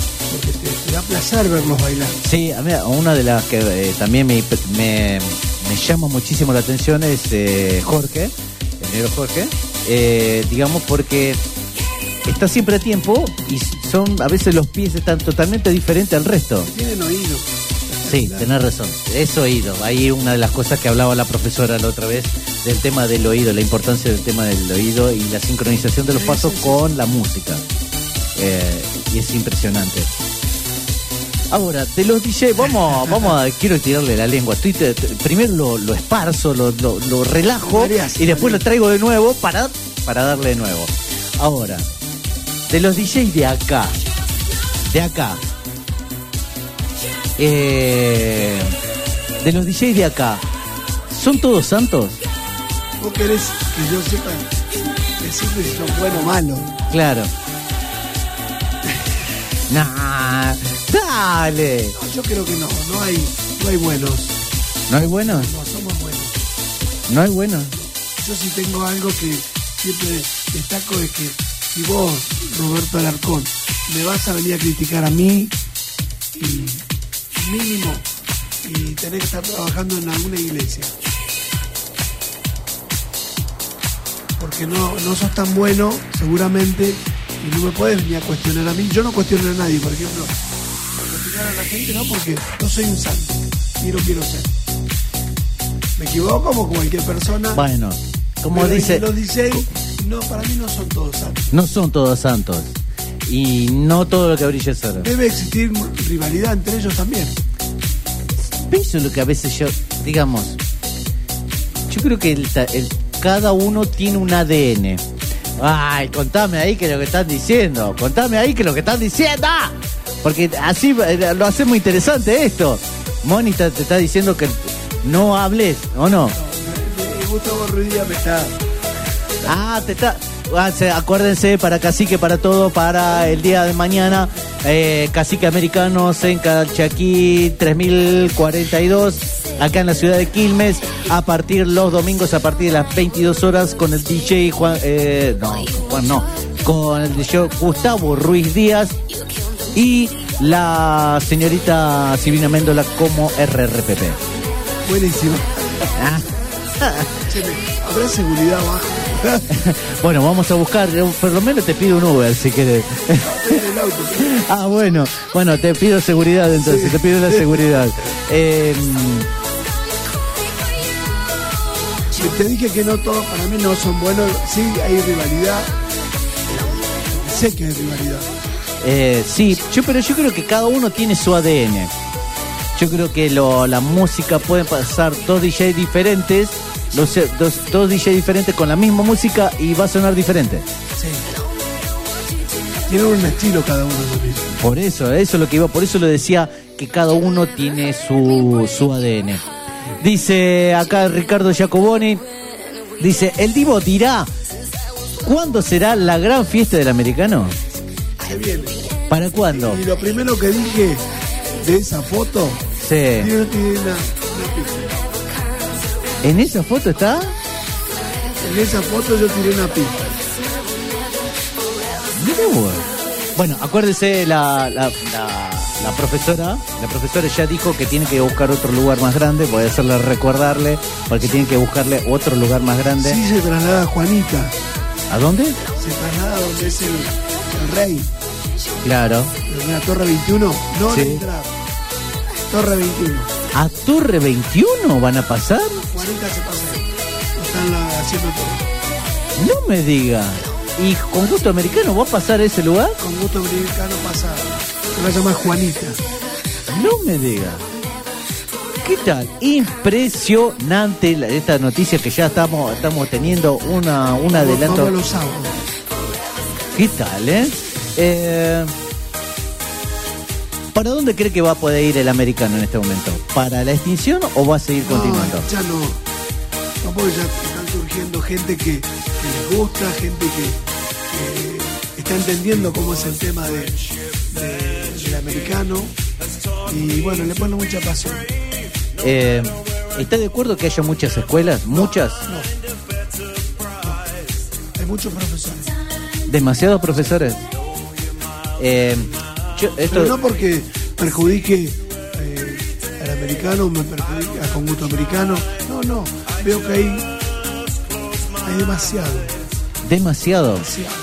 Porque te da placer verlos bailar. Sí, a mí una de las que también me me llama muchísimo la atención es Jorge, el negro Jorge, digamos porque está siempre a tiempo y a veces los pies están totalmente diferentes al resto. Tienen oído. Sí, tenés razón, es oído. Ahí una de las cosas que hablaba la profesora la otra vez del tema del oído, la importancia del tema del oído y la sincronización de los pasos con la música. Y es impresionante. Ahora, de los DJ, quiero tirarle la lengua. Primero lo esparzo, lo relajo y después lo traigo de nuevo para darle de nuevo. Ahora, de los DJs de acá, de los DJs de acá, ¿son todos santos? ¿Vos querés que yo sepa decirte si son buenos o malos? Claro. Nah, dale. No, yo creo que no hay buenos. ¿No hay buenos? No somos buenos. ¿No hay buenos? Yo sí tengo algo que siempre destaco, es que si vos, Roberto Alarcón, me vas a venir a criticar a mí, y mínimo, y tenés que estar trabajando en alguna iglesia. Porque no sos tan bueno, seguramente, y no me puedes venir a cuestionar a mí. Yo no cuestiono a nadie, por ejemplo. Cuestionar a la gente no, porque no soy un santo y no quiero ser. Me equivoco como cualquier persona. Bueno, como pero dice... los DJs, no, para mí no son todos santos. No son todos santos. Y no todo lo que brilla es oro. Debe existir rivalidad entre ellos también. Eso es lo que a veces yo creo que cada uno tiene un ADN. Ay, contame ahí que lo que están diciendo. Porque así lo hacemos interesante esto. Moni te está diciendo que no hables, ¿o no? Gustavo Ruidía me está... te está... acuérdense, para Cacique, para todo, para el día de mañana, Cacique Americanos en Calchaquí 3042, acá en la ciudad de Quilmes, los domingos a partir de las 22 horas con el DJ con el DJ Gustavo Ruiz Díaz y la señorita Silvina Méndola como RRPP. Buenísimo. ¿Habrá seguridad abajo? Bueno, vamos a buscar, por lo menos te pido un Uber si querés. Bueno, te pido seguridad entonces, te pido la seguridad. Te dije que no todos para mí no son buenos, sí hay rivalidad, sé que hay rivalidad. Sí, pero yo creo que cada uno tiene su ADN. Yo creo que la música puede pasar dos DJs diferentes, dos DJs diferentes con la misma música y va a sonar diferente. Sí. Tiene un estilo cada uno también. Por eso es lo que iba, por eso lo decía, que cada uno tiene su ADN. Dice acá Ricardo Giacoboni, dice, el Divo dirá, ¿cuándo será la gran fiesta del americano? Se viene. ¿Para cuándo? Y lo primero que dije de esa foto, sí. Tiene una pista. ¿En esa foto está? En esa foto yo tiré una pista. Bueno, acuérdese, la profesora ya dijo que tiene que buscar otro lugar más grande. Voy a hacerle recordarle, porque tiene que buscarle otro lugar más grande. Sí, se traslada a Juanita. ¿A dónde? Se traslada donde es el rey. Claro. ¿En la Torre 21? No, sí. En entrar. Torre 21. ¿A Torre 21 van a pasar? Juanita se pasa ahí. Están haciendo todo. No me diga. ¿Y con gusto americano va a pasar a ese lugar? Con gusto americano pasa. Se va a llamar Juanita. No me diga. ¿Qué tal? Impresionante esta noticia que ya estamos teniendo un adelanto. Vamos los sábados. ¿Qué tal, ¿Para dónde cree que va a poder ir el americano en este momento? ¿Para la extinción o va a seguir continuando? Ya no. No, porque ya están surgiendo gente que les gusta, gente que está entendiendo cómo es el tema del americano. Y bueno, le pone mucha pasión. ¿Está de acuerdo que haya muchas escuelas? ¿Muchas? No. Hay muchos profesores. ¿Demasiados profesores? Pero no porque perjudique al americano, me perjudica con gusto americano. no. Veo que hay demasiado. ¿Demasiado?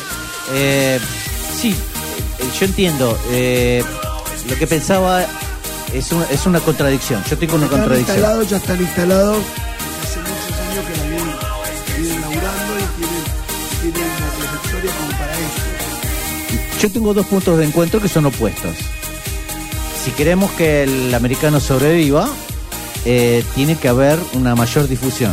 Sí, yo entiendo. Lo que pensaba es una contradicción. Yo tengo una contradicción. Ya están instalados. Hace muchos años que la vienen laburando y tienen una trayectoria como para esto. Yo tengo dos puntos de encuentro que son opuestos. Si queremos que el americano sobreviva, tiene que haber una mayor difusión.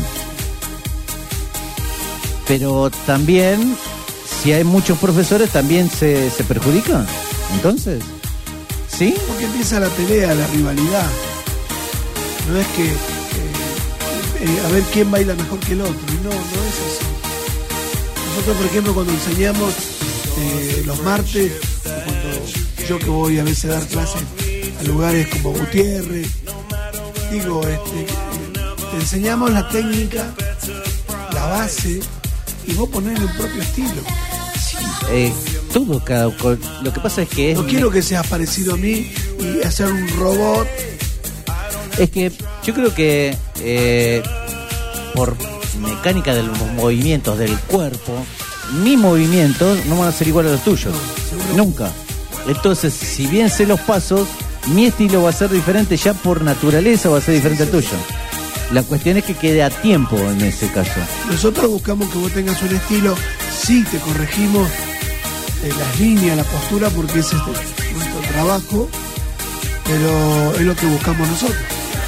Pero también, si hay muchos profesores, también se perjudican. Entonces, ¿sí? Porque empieza la pelea, la rivalidad. No es que a ver quién baila mejor que el otro. No es así. Nosotros, por ejemplo, cuando enseñamos los martes, cuando yo que voy a veces a dar clases a lugares como Gutiérrez, digo, te enseñamos la técnica, la base, y vos ponés el propio estilo. Sí. Todo, lo que pasa es que no quiero que seas parecido a mí y hacer un robot. Es que yo creo que por mecánica de los movimientos del cuerpo, mis movimientos no van a ser iguales a los tuyos. No, nunca. Entonces, si bien sé los pasos, mi estilo va a ser diferente, ya por naturaleza va a ser diferente al tuyo. La cuestión es que quede a tiempo en ese caso. Nosotros buscamos que vos tengas un estilo, sí te corregimos las líneas, la postura, porque ese es nuestro trabajo, pero es lo que buscamos nosotros.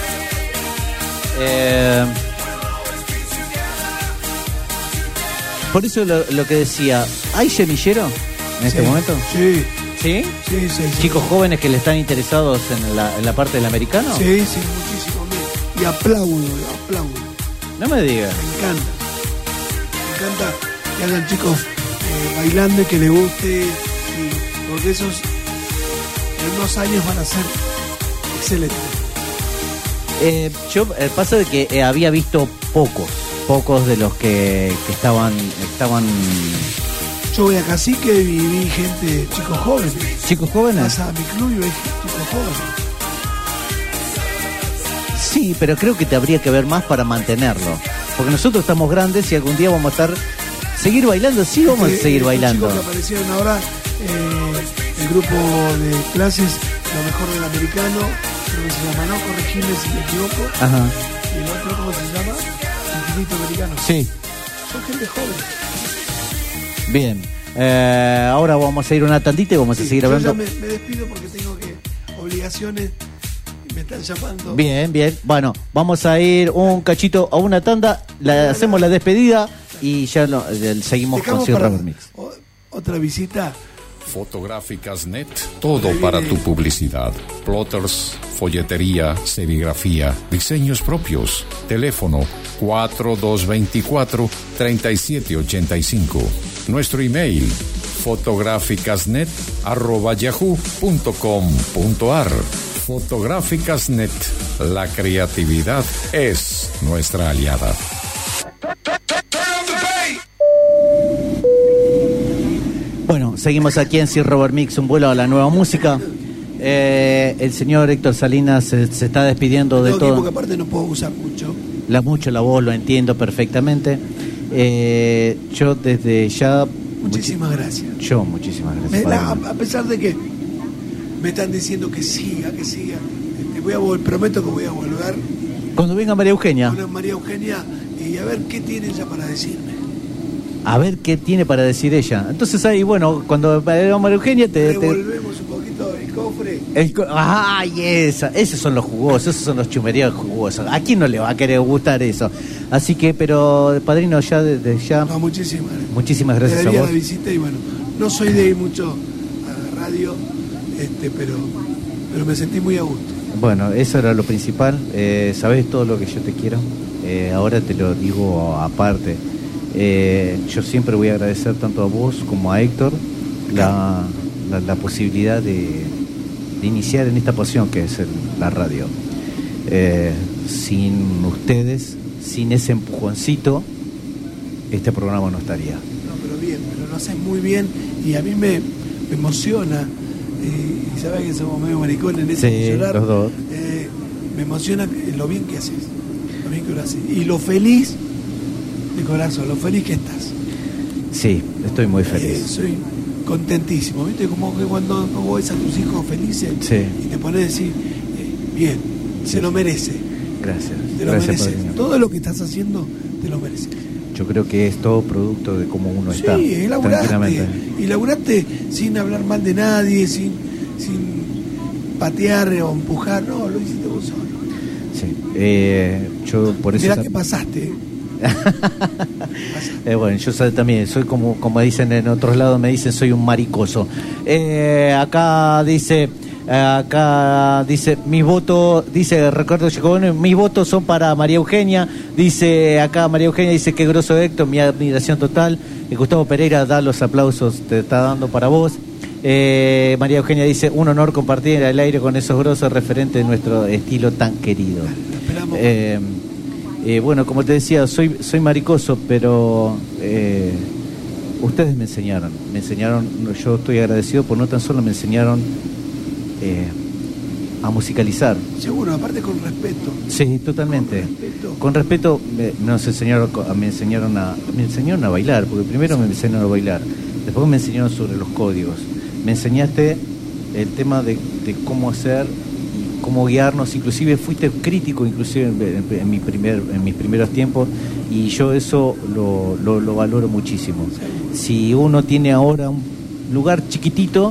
Por eso lo que decía, ¿hay semillero en este momento? Sí. ¿Sí? Sí. ¿Chicos jóvenes que le están interesados en la parte del americano? Sí, muchísimo. Y aplaudo. No me digas. Me encanta que hayan chicos bailando y que les guste, porque esos en unos años van a ser excelentes. Yo pasa de que había visto pocos de los que estaban. Yo voy a Cacique y vi gente, chicos jóvenes. ¿Chicos jóvenes? Vas a mi club y ves chicos jóvenes. Sí, pero creo que te habría que ver más para mantenerlo. Porque nosotros estamos grandes y algún día vamos a seguir bailando. Sí, vamos a seguir bailando. Los chicos que aparecieron ahora, el grupo de clases, lo mejor del americano, creo que se llama, no, corregime si me equivoco. Ajá. Y el otro, ¿cómo se llama? Infinito Americano. Sí. Son gente joven. Bien. Ahora vamos a ir una tandita y vamos a seguir hablando. Yo ya me despido porque tengo obligaciones. Me están llamando. Bien. Bueno, vamos a ir un cachito a una tanda, hacemos la despedida y ya seguimos con Sir Robert Mix. Otra visita. Fotográficas Net, todo para tu publicidad. Plotters, folletería, serigrafía, diseños propios. Teléfono 4224-3785. Nuestro email fotográficasnet@yahoo.com.ar. Fotográficas Net, la creatividad es nuestra aliada. Bueno, seguimos aquí en Sir Robert Mix, un vuelo a la nueva música. El señor Héctor Salinas se está despidiendo de todo. Porque aparte no puedo usar mucho. La voz, lo entiendo perfectamente. Yo desde ya... Muchísimas gracias. Muchísimas gracias. A pesar de que me están diciendo que siga. Prometo que voy a volver. Cuando venga María Eugenia. Y a ver qué tiene ella para decirme. A ver qué tiene para decir ella. Entonces ahí, bueno, cuando venga María Eugenia devolvemos un poquito el cofre. Esos son los jugosos, esos son los chumerías jugosos. ¿A quién no le va a querer gustar eso? Así que, pero padrino, ya desde ya... No, muchísimas gracias a vos. La visita y bueno, no soy de ir mucho a la radio, pero me sentí muy a gusto. Bueno, eso era lo principal. Sabés todo lo que yo te quiero. Ahora te lo digo aparte. Yo siempre voy a agradecer tanto a vos como a Héctor la posibilidad de iniciar en esta pasión que es la radio. Sin ustedes, sin ese empujoncito, este programa no estaría. No, pero lo haces muy bien y a mí me emociona. Y sabes que somos medio maricones en ese sí, los dos. Me emociona lo bien que haces. lo bien que lo haces. Y lo feliz, de corazón, lo feliz que estás. Sí, estoy muy feliz. Soy contentísimo, ¿viste? Como que cuando vos ves a tus hijos felices y te pones a decir, bien, se lo merece. Gracias. Te lo merece. Todo lo que estás haciendo, te lo mereces. Yo creo que es todo producto de cómo uno está. Sí, laburaste. Y laburaste sin hablar mal de nadie, sin patear o empujar. No, lo hiciste vos solo. Sí. Yo por eso... Mirá que pasaste. Bueno, yo también soy como dicen en otros lados, me dicen soy un maricoso. Acá dice mis votos, dice Ricardo Chicone, mis votos son para María Eugenia. Dice acá María Eugenia, dice qué groso Héctor, mi admiración total. Gustavo Pereira da los aplausos, te está dando para vos. María Eugenia dice un honor compartir el aire con esos grosos referentes de nuestro estilo tan querido. Bueno, como te decía, soy maricoso, pero ustedes me enseñaron, yo estoy agradecido por no tan solo me enseñaron a musicalizar. Seguro, aparte con respeto. Sí, totalmente. Con respeto me enseñaron a bailar, porque primero me enseñaron a bailar, después me enseñaron sobre los códigos. Me enseñaste el tema de cómo hacer, cómo guiarnos, inclusive fuiste crítico inclusive en mis primeros tiempos, y yo eso lo valoro muchísimo. Si uno tiene ahora un lugar chiquitito,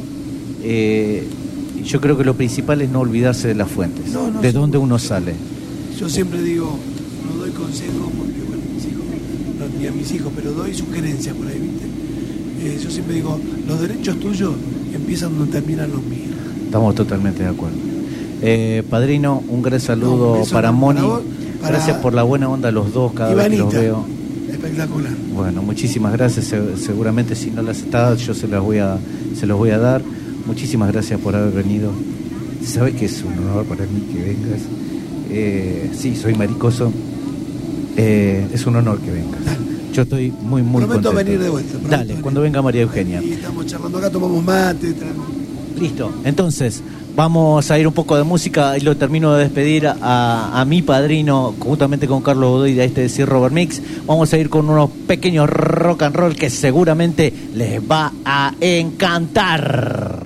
yo creo que lo principal es no olvidarse de las fuentes, de dónde uno sale. Yo siempre digo, no doy consejos porque bueno, mis hijos, no, ni a mis hijos, pero doy sugerencias por ahí, ¿viste? Yo siempre digo, los derechos tuyos empiezan donde terminan los míos. Estamos totalmente de acuerdo. Padrino, un gran saludo para Moni. Gracias por la buena onda los dos cada vez que los veo. Espectacular. Bueno, muchísimas gracias. Seguramente si no las está, yo se los voy a dar. Muchísimas gracias por haber venido. Sabes que es un honor para mí que vengas. Sí, soy maricoso. Es un honor que vengas. Dale. Yo estoy muy prometo contento. Venir de vuelta. Dale, cuando venga María Eugenia. Y estamos charlando acá, tomamos mate. Listo. Entonces, vamos a ir un poco de música y lo termino de despedir a mi padrino, juntamente con Carlos Godoy de Decir Robert Mix. Vamos a ir con unos pequeños rock and roll que seguramente les va a encantar.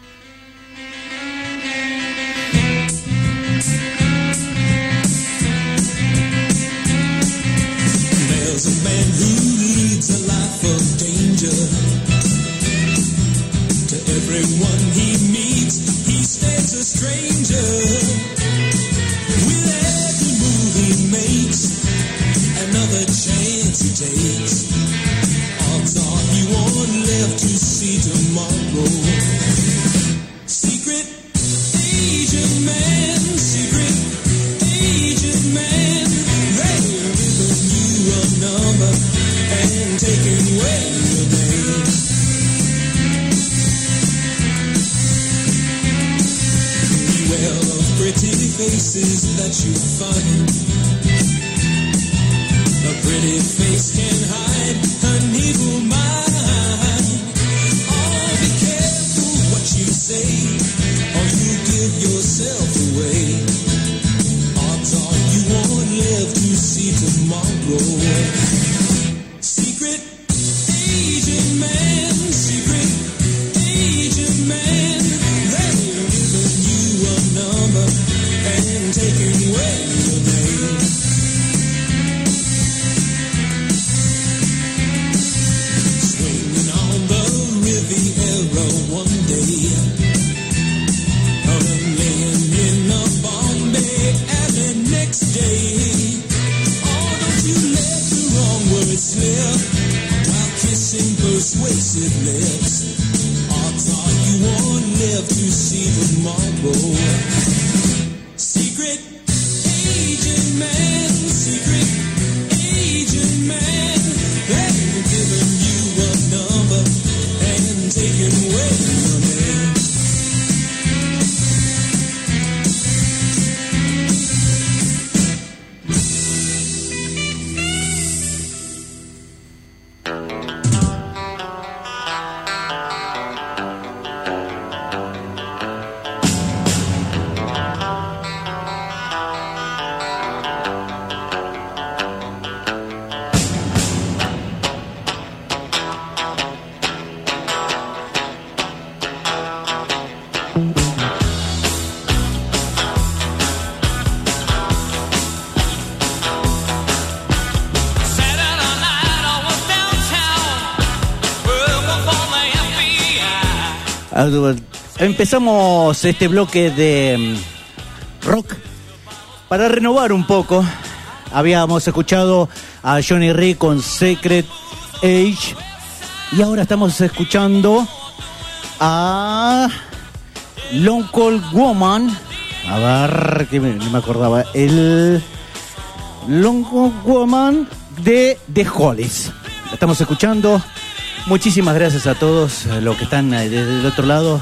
There's a man who leads a life of danger. To everyone he meets, he stays a stranger. With every move he makes, another chance he takes. Odds are he won't live to see tomorrow. Secret agent man, secret agent man. They're giving you a number and taking away your name. Beware of pretty faces that you find. A pretty face can hide an evil mind. Oh, be careful what you say, or you give yourself away. Odds are you won't live to see tomorrow. Secret agent man, secret agent man. They're giving you a number and taking away your name. Swinging on the Riviera one day, laying in a Bombay alley next day. Oh, don't you let the wrong words slip while kissing persuasive lips. Odds are you won't live to see tomorrow. Secret agent man, secret agent man. They're giving you a number and taking away your name. Empezamos este bloque de rock para renovar un poco. Habíamos escuchado a Johnny Ree con Secret Age y ahora estamos escuchando a Long Cold Woman. A ver, que no me acordaba. El Long Cold Woman de The Hollies. Estamos escuchando. Muchísimas gracias a todos los que están desde el otro lado.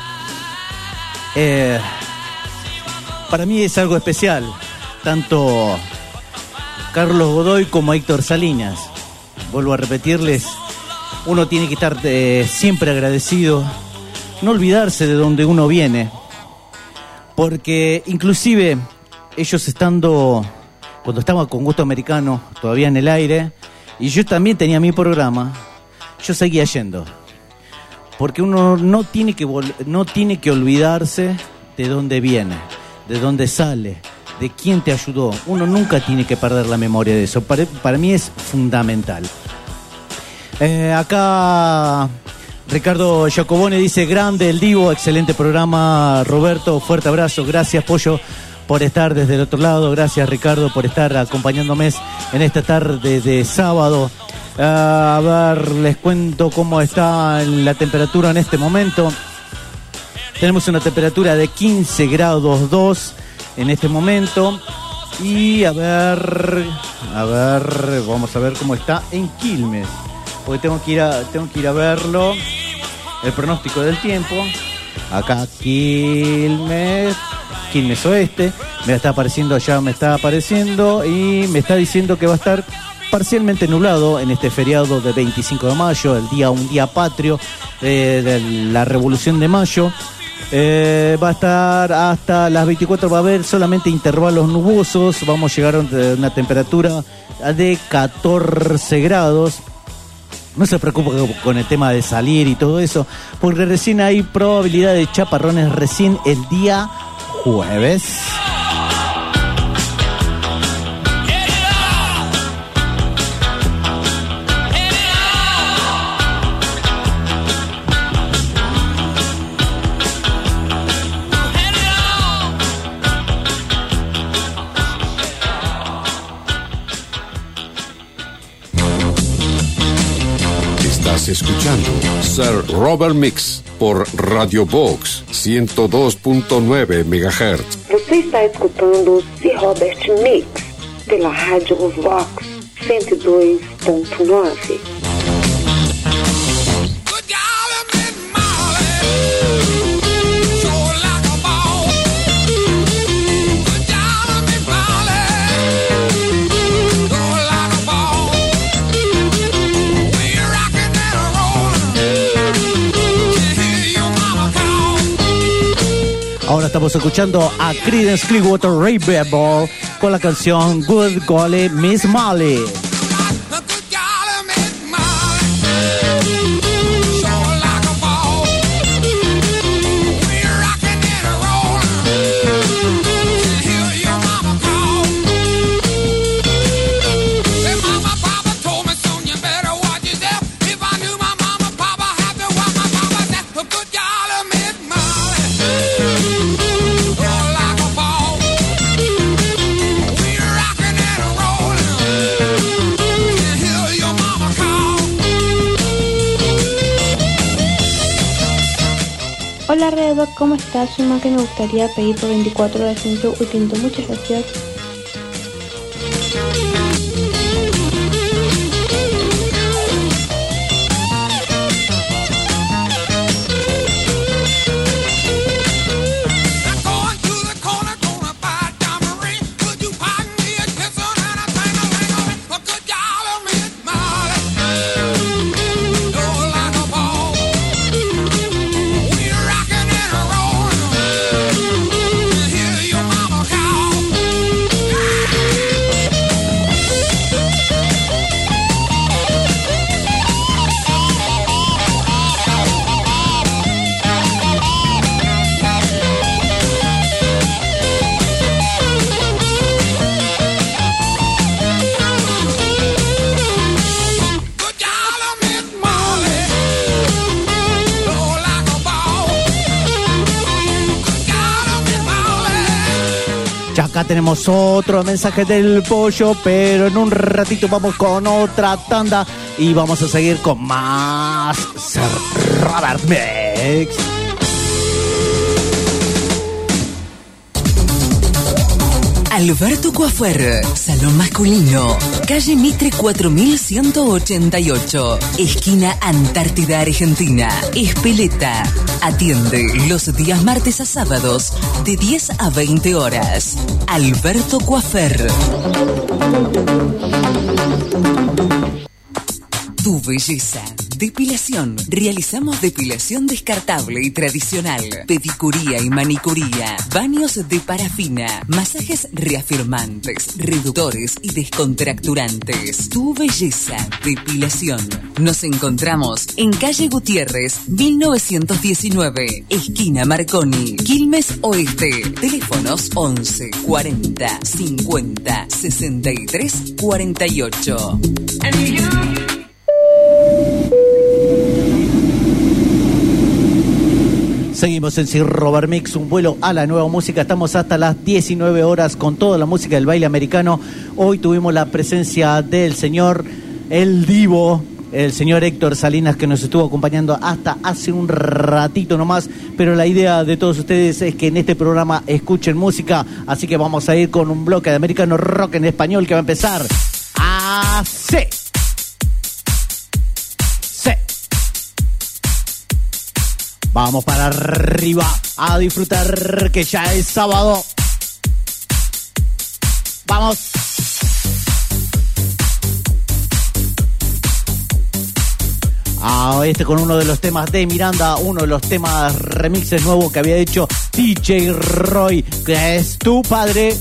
Para mí es algo especial, tanto Carlos Godoy como Héctor Salinas. Vuelvo a repetirles, uno tiene que estar siempre agradecido, no olvidarse de donde uno viene, porque inclusive ellos estando, cuando estaba con Gusto Americano, todavía en el aire, y yo también tenía mi programa, yo seguía yendo. Porque uno no tiene que olvidarse de dónde viene, de dónde sale, de quién te ayudó. Uno nunca tiene que perder la memoria de eso. Para mí es fundamental. Acá Ricardo Giacobone dice: grande el Divo, excelente programa, Roberto, fuerte abrazo. Gracias, Pollo, por estar desde el otro lado. Gracias, Ricardo, por estar acompañándome en esta tarde de sábado. A ver, les cuento cómo está la temperatura en este momento. Tenemos una temperatura de 15 grados 2 en este momento. Y a ver, vamos a ver cómo está en Quilmes, porque tengo que ir a verlo. El pronóstico del tiempo. Acá Quilmes Oeste. Me está apareciendo y me está diciendo que va a estar parcialmente nublado en este feriado de 25 de mayo, un día patrio de la Revolución de Mayo. Va a estar hasta las 24, va a haber solamente intervalos nubosos. Vamos a llegar a una temperatura de 14 grados. No se preocupe con el tema de salir y todo eso, porque recién hay probabilidad de chaparrones recién el día jueves. Escuchando Sir Robert Mix por Radio Box 102.9 MHz. Você está escutando Sir Robert Mix pela Rádio Vox 102.9. Ahora estamos escuchando a Creedence Clearwater Revival con la canción Good Golly Miss Molly. Hola Redoc, ¿cómo estás? Soy más que me gustaría pedir por 24 horas sin show y quinto. Muchas gracias. Ya acá tenemos otro mensaje del pollo, pero en un ratito vamos con otra tanda y vamos a seguir con más Sir Robert Mix. Alberto Coafer, salón masculino, calle Mitre 4188, esquina Antártida Argentina, Espeleta. Atiende los días martes a sábados de 10 a 20 horas. Alberto Coafer. Tu belleza. Depilación. Realizamos depilación descartable y tradicional. Pedicuría y manicuría. Baños de parafina. Masajes reafirmantes, reductores y descontracturantes. Tu belleza. Depilación. Nos encontramos en calle Gutiérrez, 1919. Esquina Marconi. Quilmes Oeste. Teléfonos 11 40 50 63 48. Seguimos en Sir Robert Mix, un vuelo a la nueva música. Estamos hasta las 19 horas con toda la música del baile americano. Hoy tuvimos la presencia del señor, el divo, el señor Héctor Salinas, que nos estuvo acompañando hasta hace un ratito nomás. Pero la idea de todos ustedes es que en este programa escuchen música. Así que vamos a ir con un bloque de americano rock en español que va a empezar así. Vamos para arriba a disfrutar que ya es sábado. Vamos. Con uno de los temas de Miranda, uno de los temas remixes nuevos que había hecho DJ Roy, que es Tu Padre.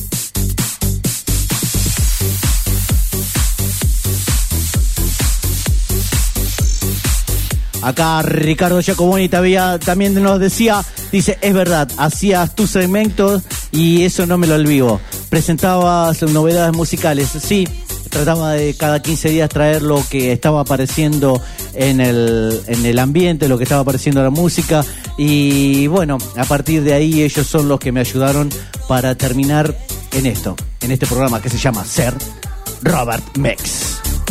Acá Ricardo Giacomoni también nos decía, dice, es verdad, hacías tus segmentos y eso no me lo olvido. Presentabas novedades musicales, sí, trataba de cada 15 días traer lo que estaba apareciendo en el ambiente, lo que estaba apareciendo en la música. Y bueno, a partir de ahí ellos son los que me ayudaron para terminar en este programa que se llama Sir Robert Mix.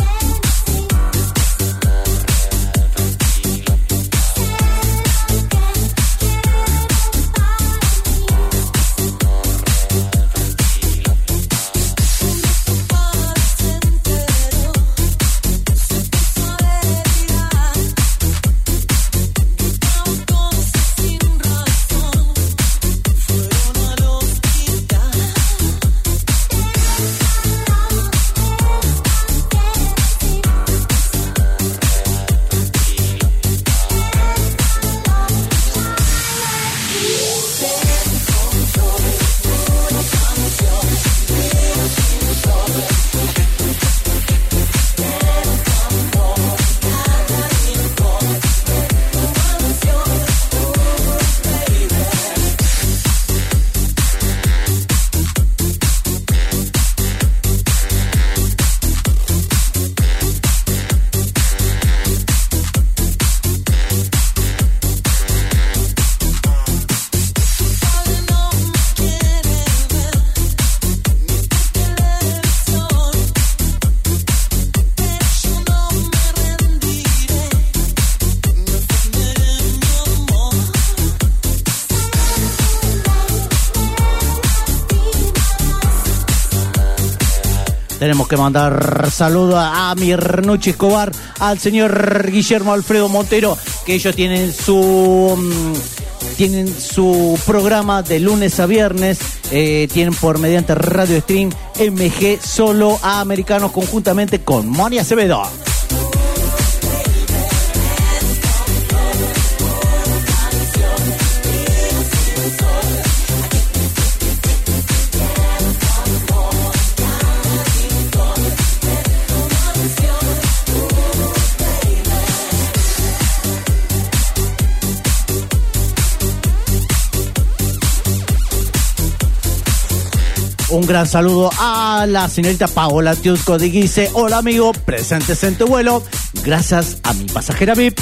Tenemos que mandar saludos a Mirnucci Escobar, al señor Guillermo Alfredo Montero, que ellos tienen su programa de lunes a viernes, tienen por mediante Radio Stream MG Solo a Americanos conjuntamente con Moni Acevedo. Un gran saludo a la señorita Paola Tiusco de Guise. Hola amigo, presentes en tu vuelo. Gracias a mi pasajera VIP.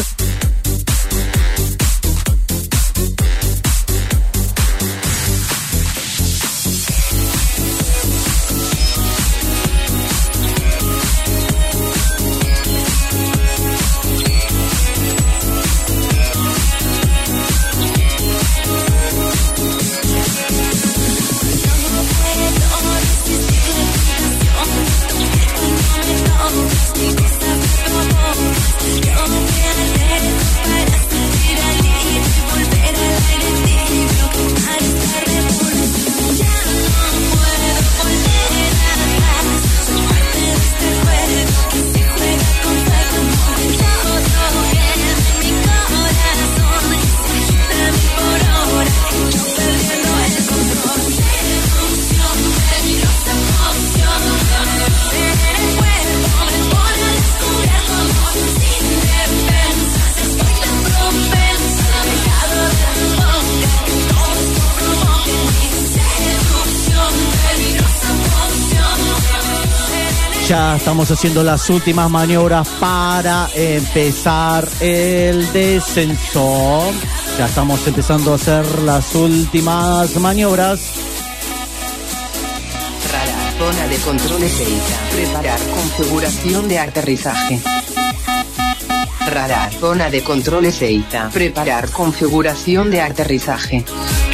Ya estamos haciendo las últimas maniobras para empezar el descenso. Ya estamos empezando a hacer las últimas maniobras. Radar, zona de control Ezeiza. Preparar configuración de aterrizaje. Radar, zona de control Ezeiza. Preparar configuración de aterrizaje.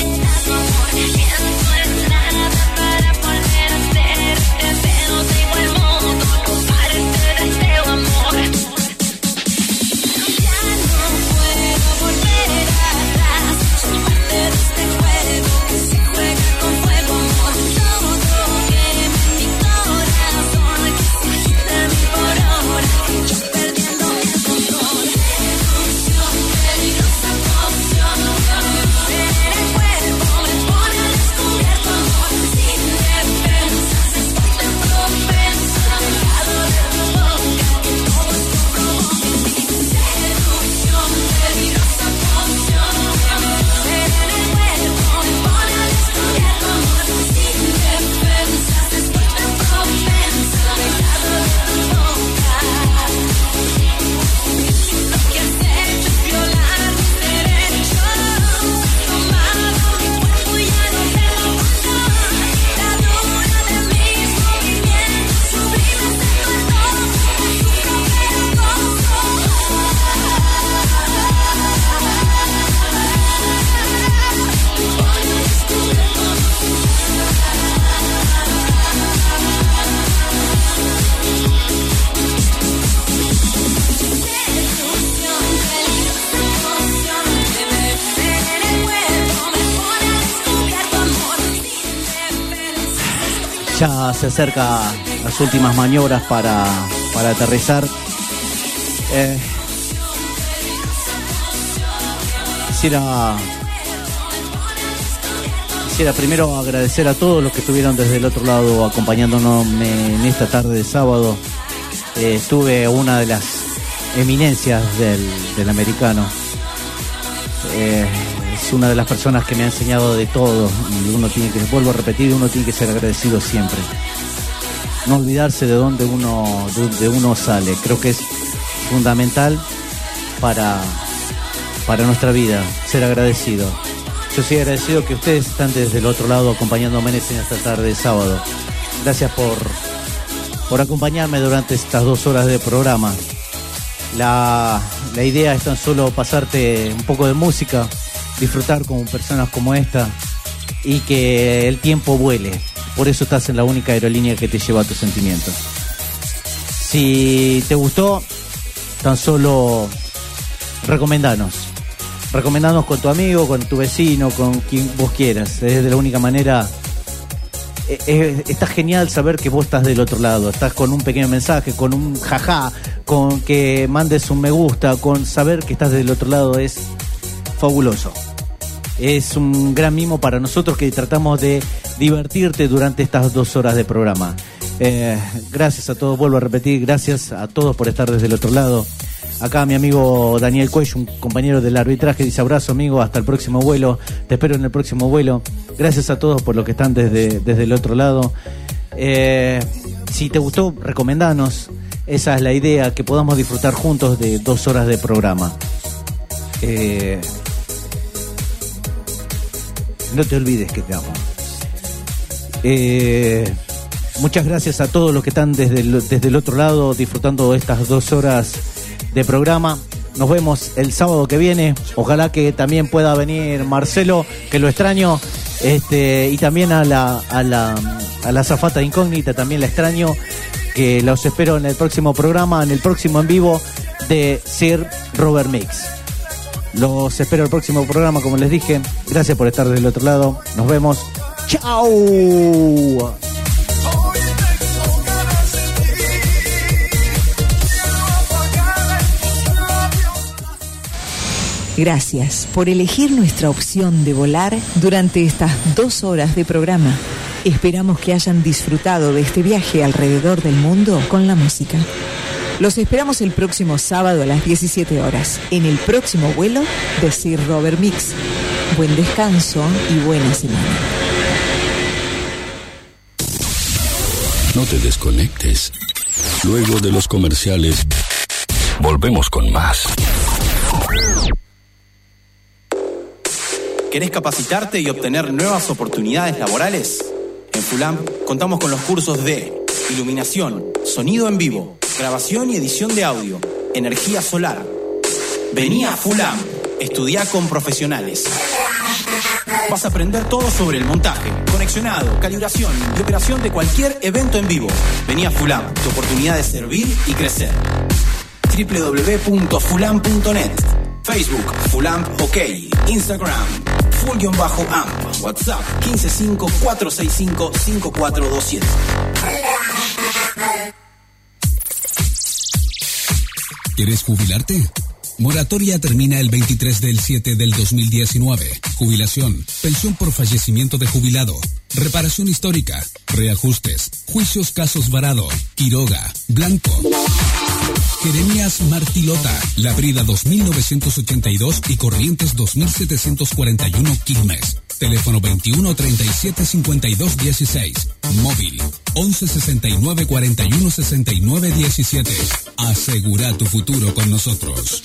Ya se acerca las últimas maniobras para aterrizar. Quisiera primero agradecer a todos los que estuvieron desde el otro lado acompañándonos en esta tarde de sábado. Estuve una de las eminencias del americano. Es una de las personas que me ha enseñado de todo y uno tiene que, vuelvo a repetir, uno tiene que ser agradecido siempre. No olvidarse de dónde uno sale. Creo que es fundamental para nuestra vida, ser agradecido. Yo soy agradecido que ustedes están desde el otro lado acompañándome en esta tarde de sábado. Gracias por acompañarme durante estas 2 horas de programa. La idea es tan solo pasarte un poco de música, disfrutar con personas como esta y que el tiempo vuele. Por eso estás en la única aerolínea que te lleva a tus sentimientos. Si te gustó, tan solo recomendanos con tu amigo, con tu vecino, con quien vos quieras. Es de la única manera. Está genial saber que vos estás del otro lado. Estás con un pequeño mensaje, con un jajá, con que mandes un me gusta, con saber que estás del otro lado es fabuloso. Es un gran mimo para nosotros que tratamos de divertirte durante estas 2 horas de programa. Gracias a todos, vuelvo a repetir, gracias a todos por estar desde el otro lado. Acá mi amigo Daniel Cuello, un compañero del arbitraje, dice abrazo amigo, hasta el próximo vuelo, te espero en el próximo vuelo. Gracias a todos por los que están desde el otro lado. Si te gustó, recomendanos. Esa es la idea, que podamos disfrutar juntos de 2 horas de programa. No te olvides que te amo. Muchas gracias a todos los que están desde el otro lado disfrutando estas 2 horas de programa. Nos vemos el sábado que viene. Ojalá que también pueda venir Marcelo, que lo extraño. Y también a la azafata incógnita, también la extraño. Que los espero en el próximo programa, en el próximo en vivo de Sir Robert Mix. Los espero en el próximo programa, como les dije. Gracias por estar del otro lado. Nos vemos. ¡Chao! Gracias por elegir nuestra opción de volar durante estas 2 horas de programa. Esperamos que hayan disfrutado de este viaje alrededor del mundo con la música. Los esperamos el próximo sábado a las 17 horas en el próximo vuelo de Sir Robert Mix. Buen descanso y buena semana. No te desconectes. Luego de los comerciales, volvemos con más. ¿Querés capacitarte y obtener nuevas oportunidades laborales? En Fulam contamos con los cursos de iluminación, sonido en vivo, grabación y edición de audio, energía solar. Vení a Fulam, estudiá con profesionales. Vas a aprender todo sobre el montaje, conexionado, calibración y operación de cualquier evento en vivo. Vení a Fulam, tu oportunidad de servir y crecer. www.fulam.net. Facebook, Fulam OK. Instagram, Full-Amp. WhatsApp, 155-465-5427. ¿Quieres jubilarte? Moratoria termina el 23 del 7 del 2019. Jubilación, pensión por fallecimiento de jubilado, reparación histórica, reajustes, juicios casos varado, Quiroga, Blanco. Jeremías Martilota, La Brida 2982 y Corrientes 2741 Quilmes. Teléfono 21 37 52 16. Móvil 11 69 41 69 17. Asegura tu futuro con nosotros.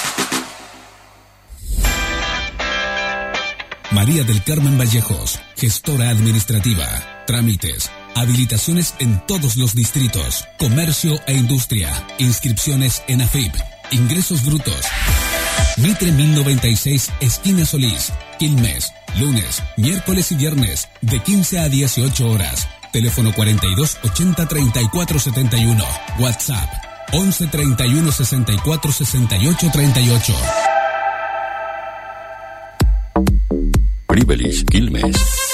María del Carmen Vallejos, gestora administrativa. Trámites, habilitaciones en todos los distritos, comercio e industria, inscripciones en AFIP, ingresos brutos. Mitre 1096, esquina Solís, Quilmes, lunes, miércoles y viernes, de 15 a 18 horas. Teléfono 42 80 34 71. WhatsApp 11 31 64 68 38. Privilege Quilmes.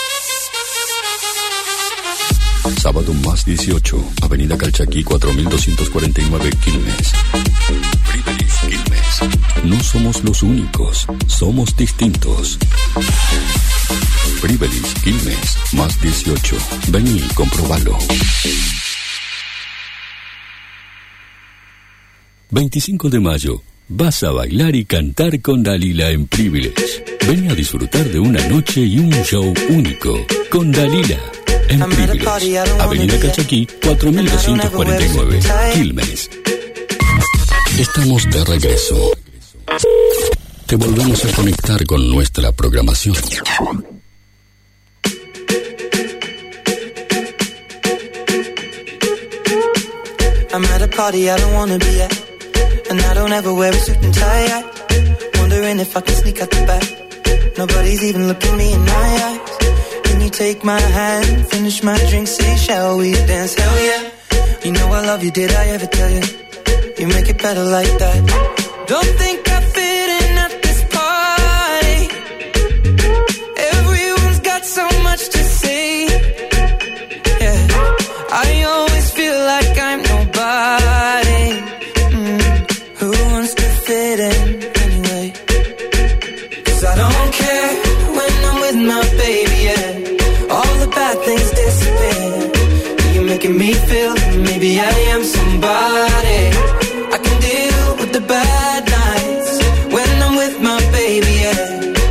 Sábado más 18, Avenida Calchaquí 4249 Quilmes. Privilege Quilmes. No somos los únicos, somos distintos. Privilege Quilmes, más 18. Vení y comprobalo. 25 de mayo, vas a bailar y cantar con Dalila en Privilege. Ven a disfrutar de una noche y un show único con Dalila en Privilege. Avenida Calchaquí 4249 Quilmes. Estamos de regreso. Te volvemos a conectar con nuestra programación. I'm at a party I don't wanna be at, and I don't ever wear a suit and tie. Wondering if I can sneak out the back. Nobody's even looking me in my eyes. Can you take my hand, finish my drink, say shall we dance? Hell yeah. You know I love you, did I ever tell you? You make it better like that. Don't think I fit in at this party. Everyone's got so much to say. Yeah, I always feel like I'm nobody. Who wants to fit in anyway? 'Cause I don't care when I'm with my baby, yeah. All the bad things disappear. You're making me feel that maybe I am somebody. I can deal with the bad nights when I'm with my baby, yeah.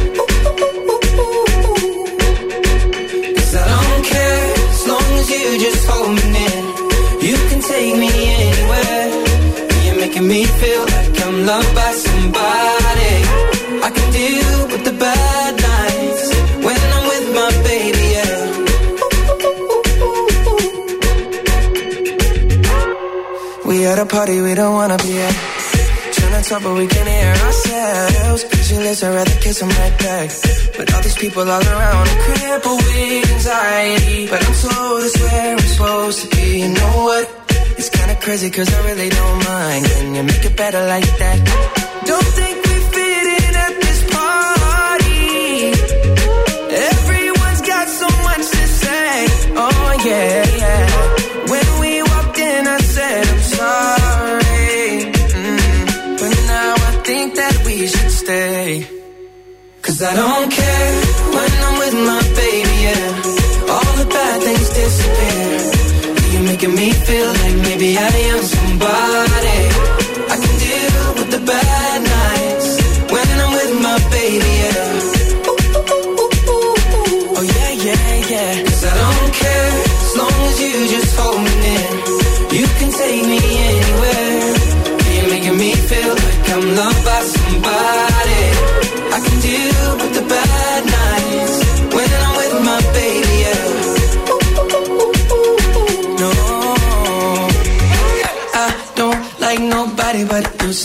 'Cause I don't care as long as you just hold me near. You can take me anywhere. You're making me feel like I'm loved by somebody. I can deal with the bad nights when I'm with my baby, yeah. We at a party we don't wanna be at. Trying to talk but we can hear ourselves. Pictureless, I'd rather kiss them right back. But all these people all around, I'm crippled with anxiety. But I'm told it's where I'm supposed to be. You know what? It's kinda crazy 'cause I really don't mind. Can you make it better like that? Don't think we fit in at this party. Everyone's got so much to say. Oh yeah, yeah. When we walked in I said I'm sorry. But now I think that we should stay. 'Cause I don't care when I'm with my baby, yeah. All the bad things disappear. You're making me feel like maybe I am somebody. I can deal with the bad nights when I'm with my baby, yeah. Oh yeah, yeah, yeah. 'Cause I don't care as long as you just hold me near. You can take me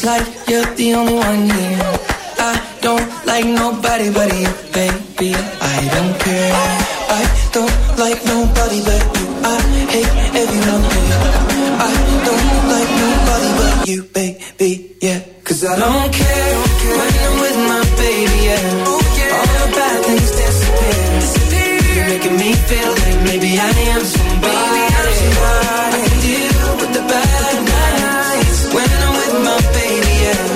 like you're the only one here. I don't like nobody but you, baby. I don't care. I don't like nobody but you. I hate everyone here. I don't like nobody but you, baby, yeah. 'Cause I don't care when I'm with my baby, yeah. All the bad things disappear. You're making me feel like maybe I am somebody. I can deal with the bad nights when I'm with my baby, yeah.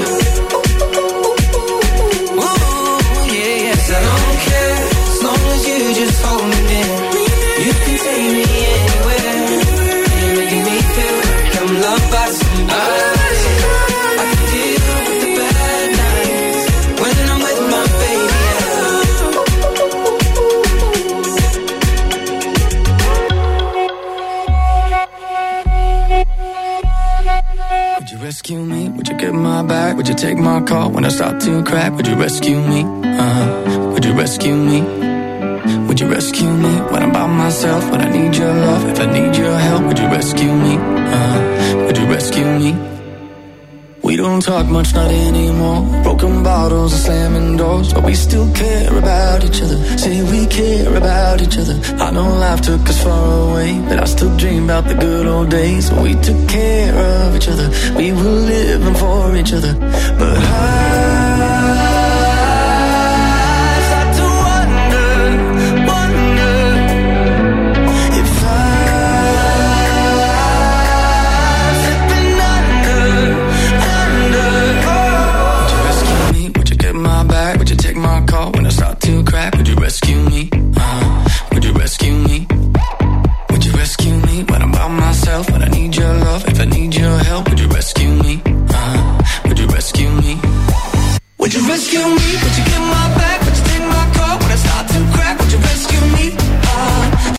Ooh, yeah, 'cause I don't care as long as you just hold me near. You can take me anywhere. You're making me feel like I'm loved by somebody. I can deal with the bad nights when I'm with my baby, yeah. Would you rescue me? Would you get my back? Would you take my call when I start to crack? Would you rescue me? Would you rescue me? Would you rescue me when I'm by myself? When I need your love, if I need your help, would you rescue me? Would you rescue me? We don't talk much, not anymore. Broken bottles and slamming doors, but we still care about each other. Say we care about each other. I know life took us far away, but I still dream about the good old days when we took care of each other. We were living for each other. But when I start to crack, would you rescue me? Would you rescue me? Would you rescue me when I'm by myself? When I need your love, if I need your help, would you rescue me? Would you rescue me? Would you rescue me? Would you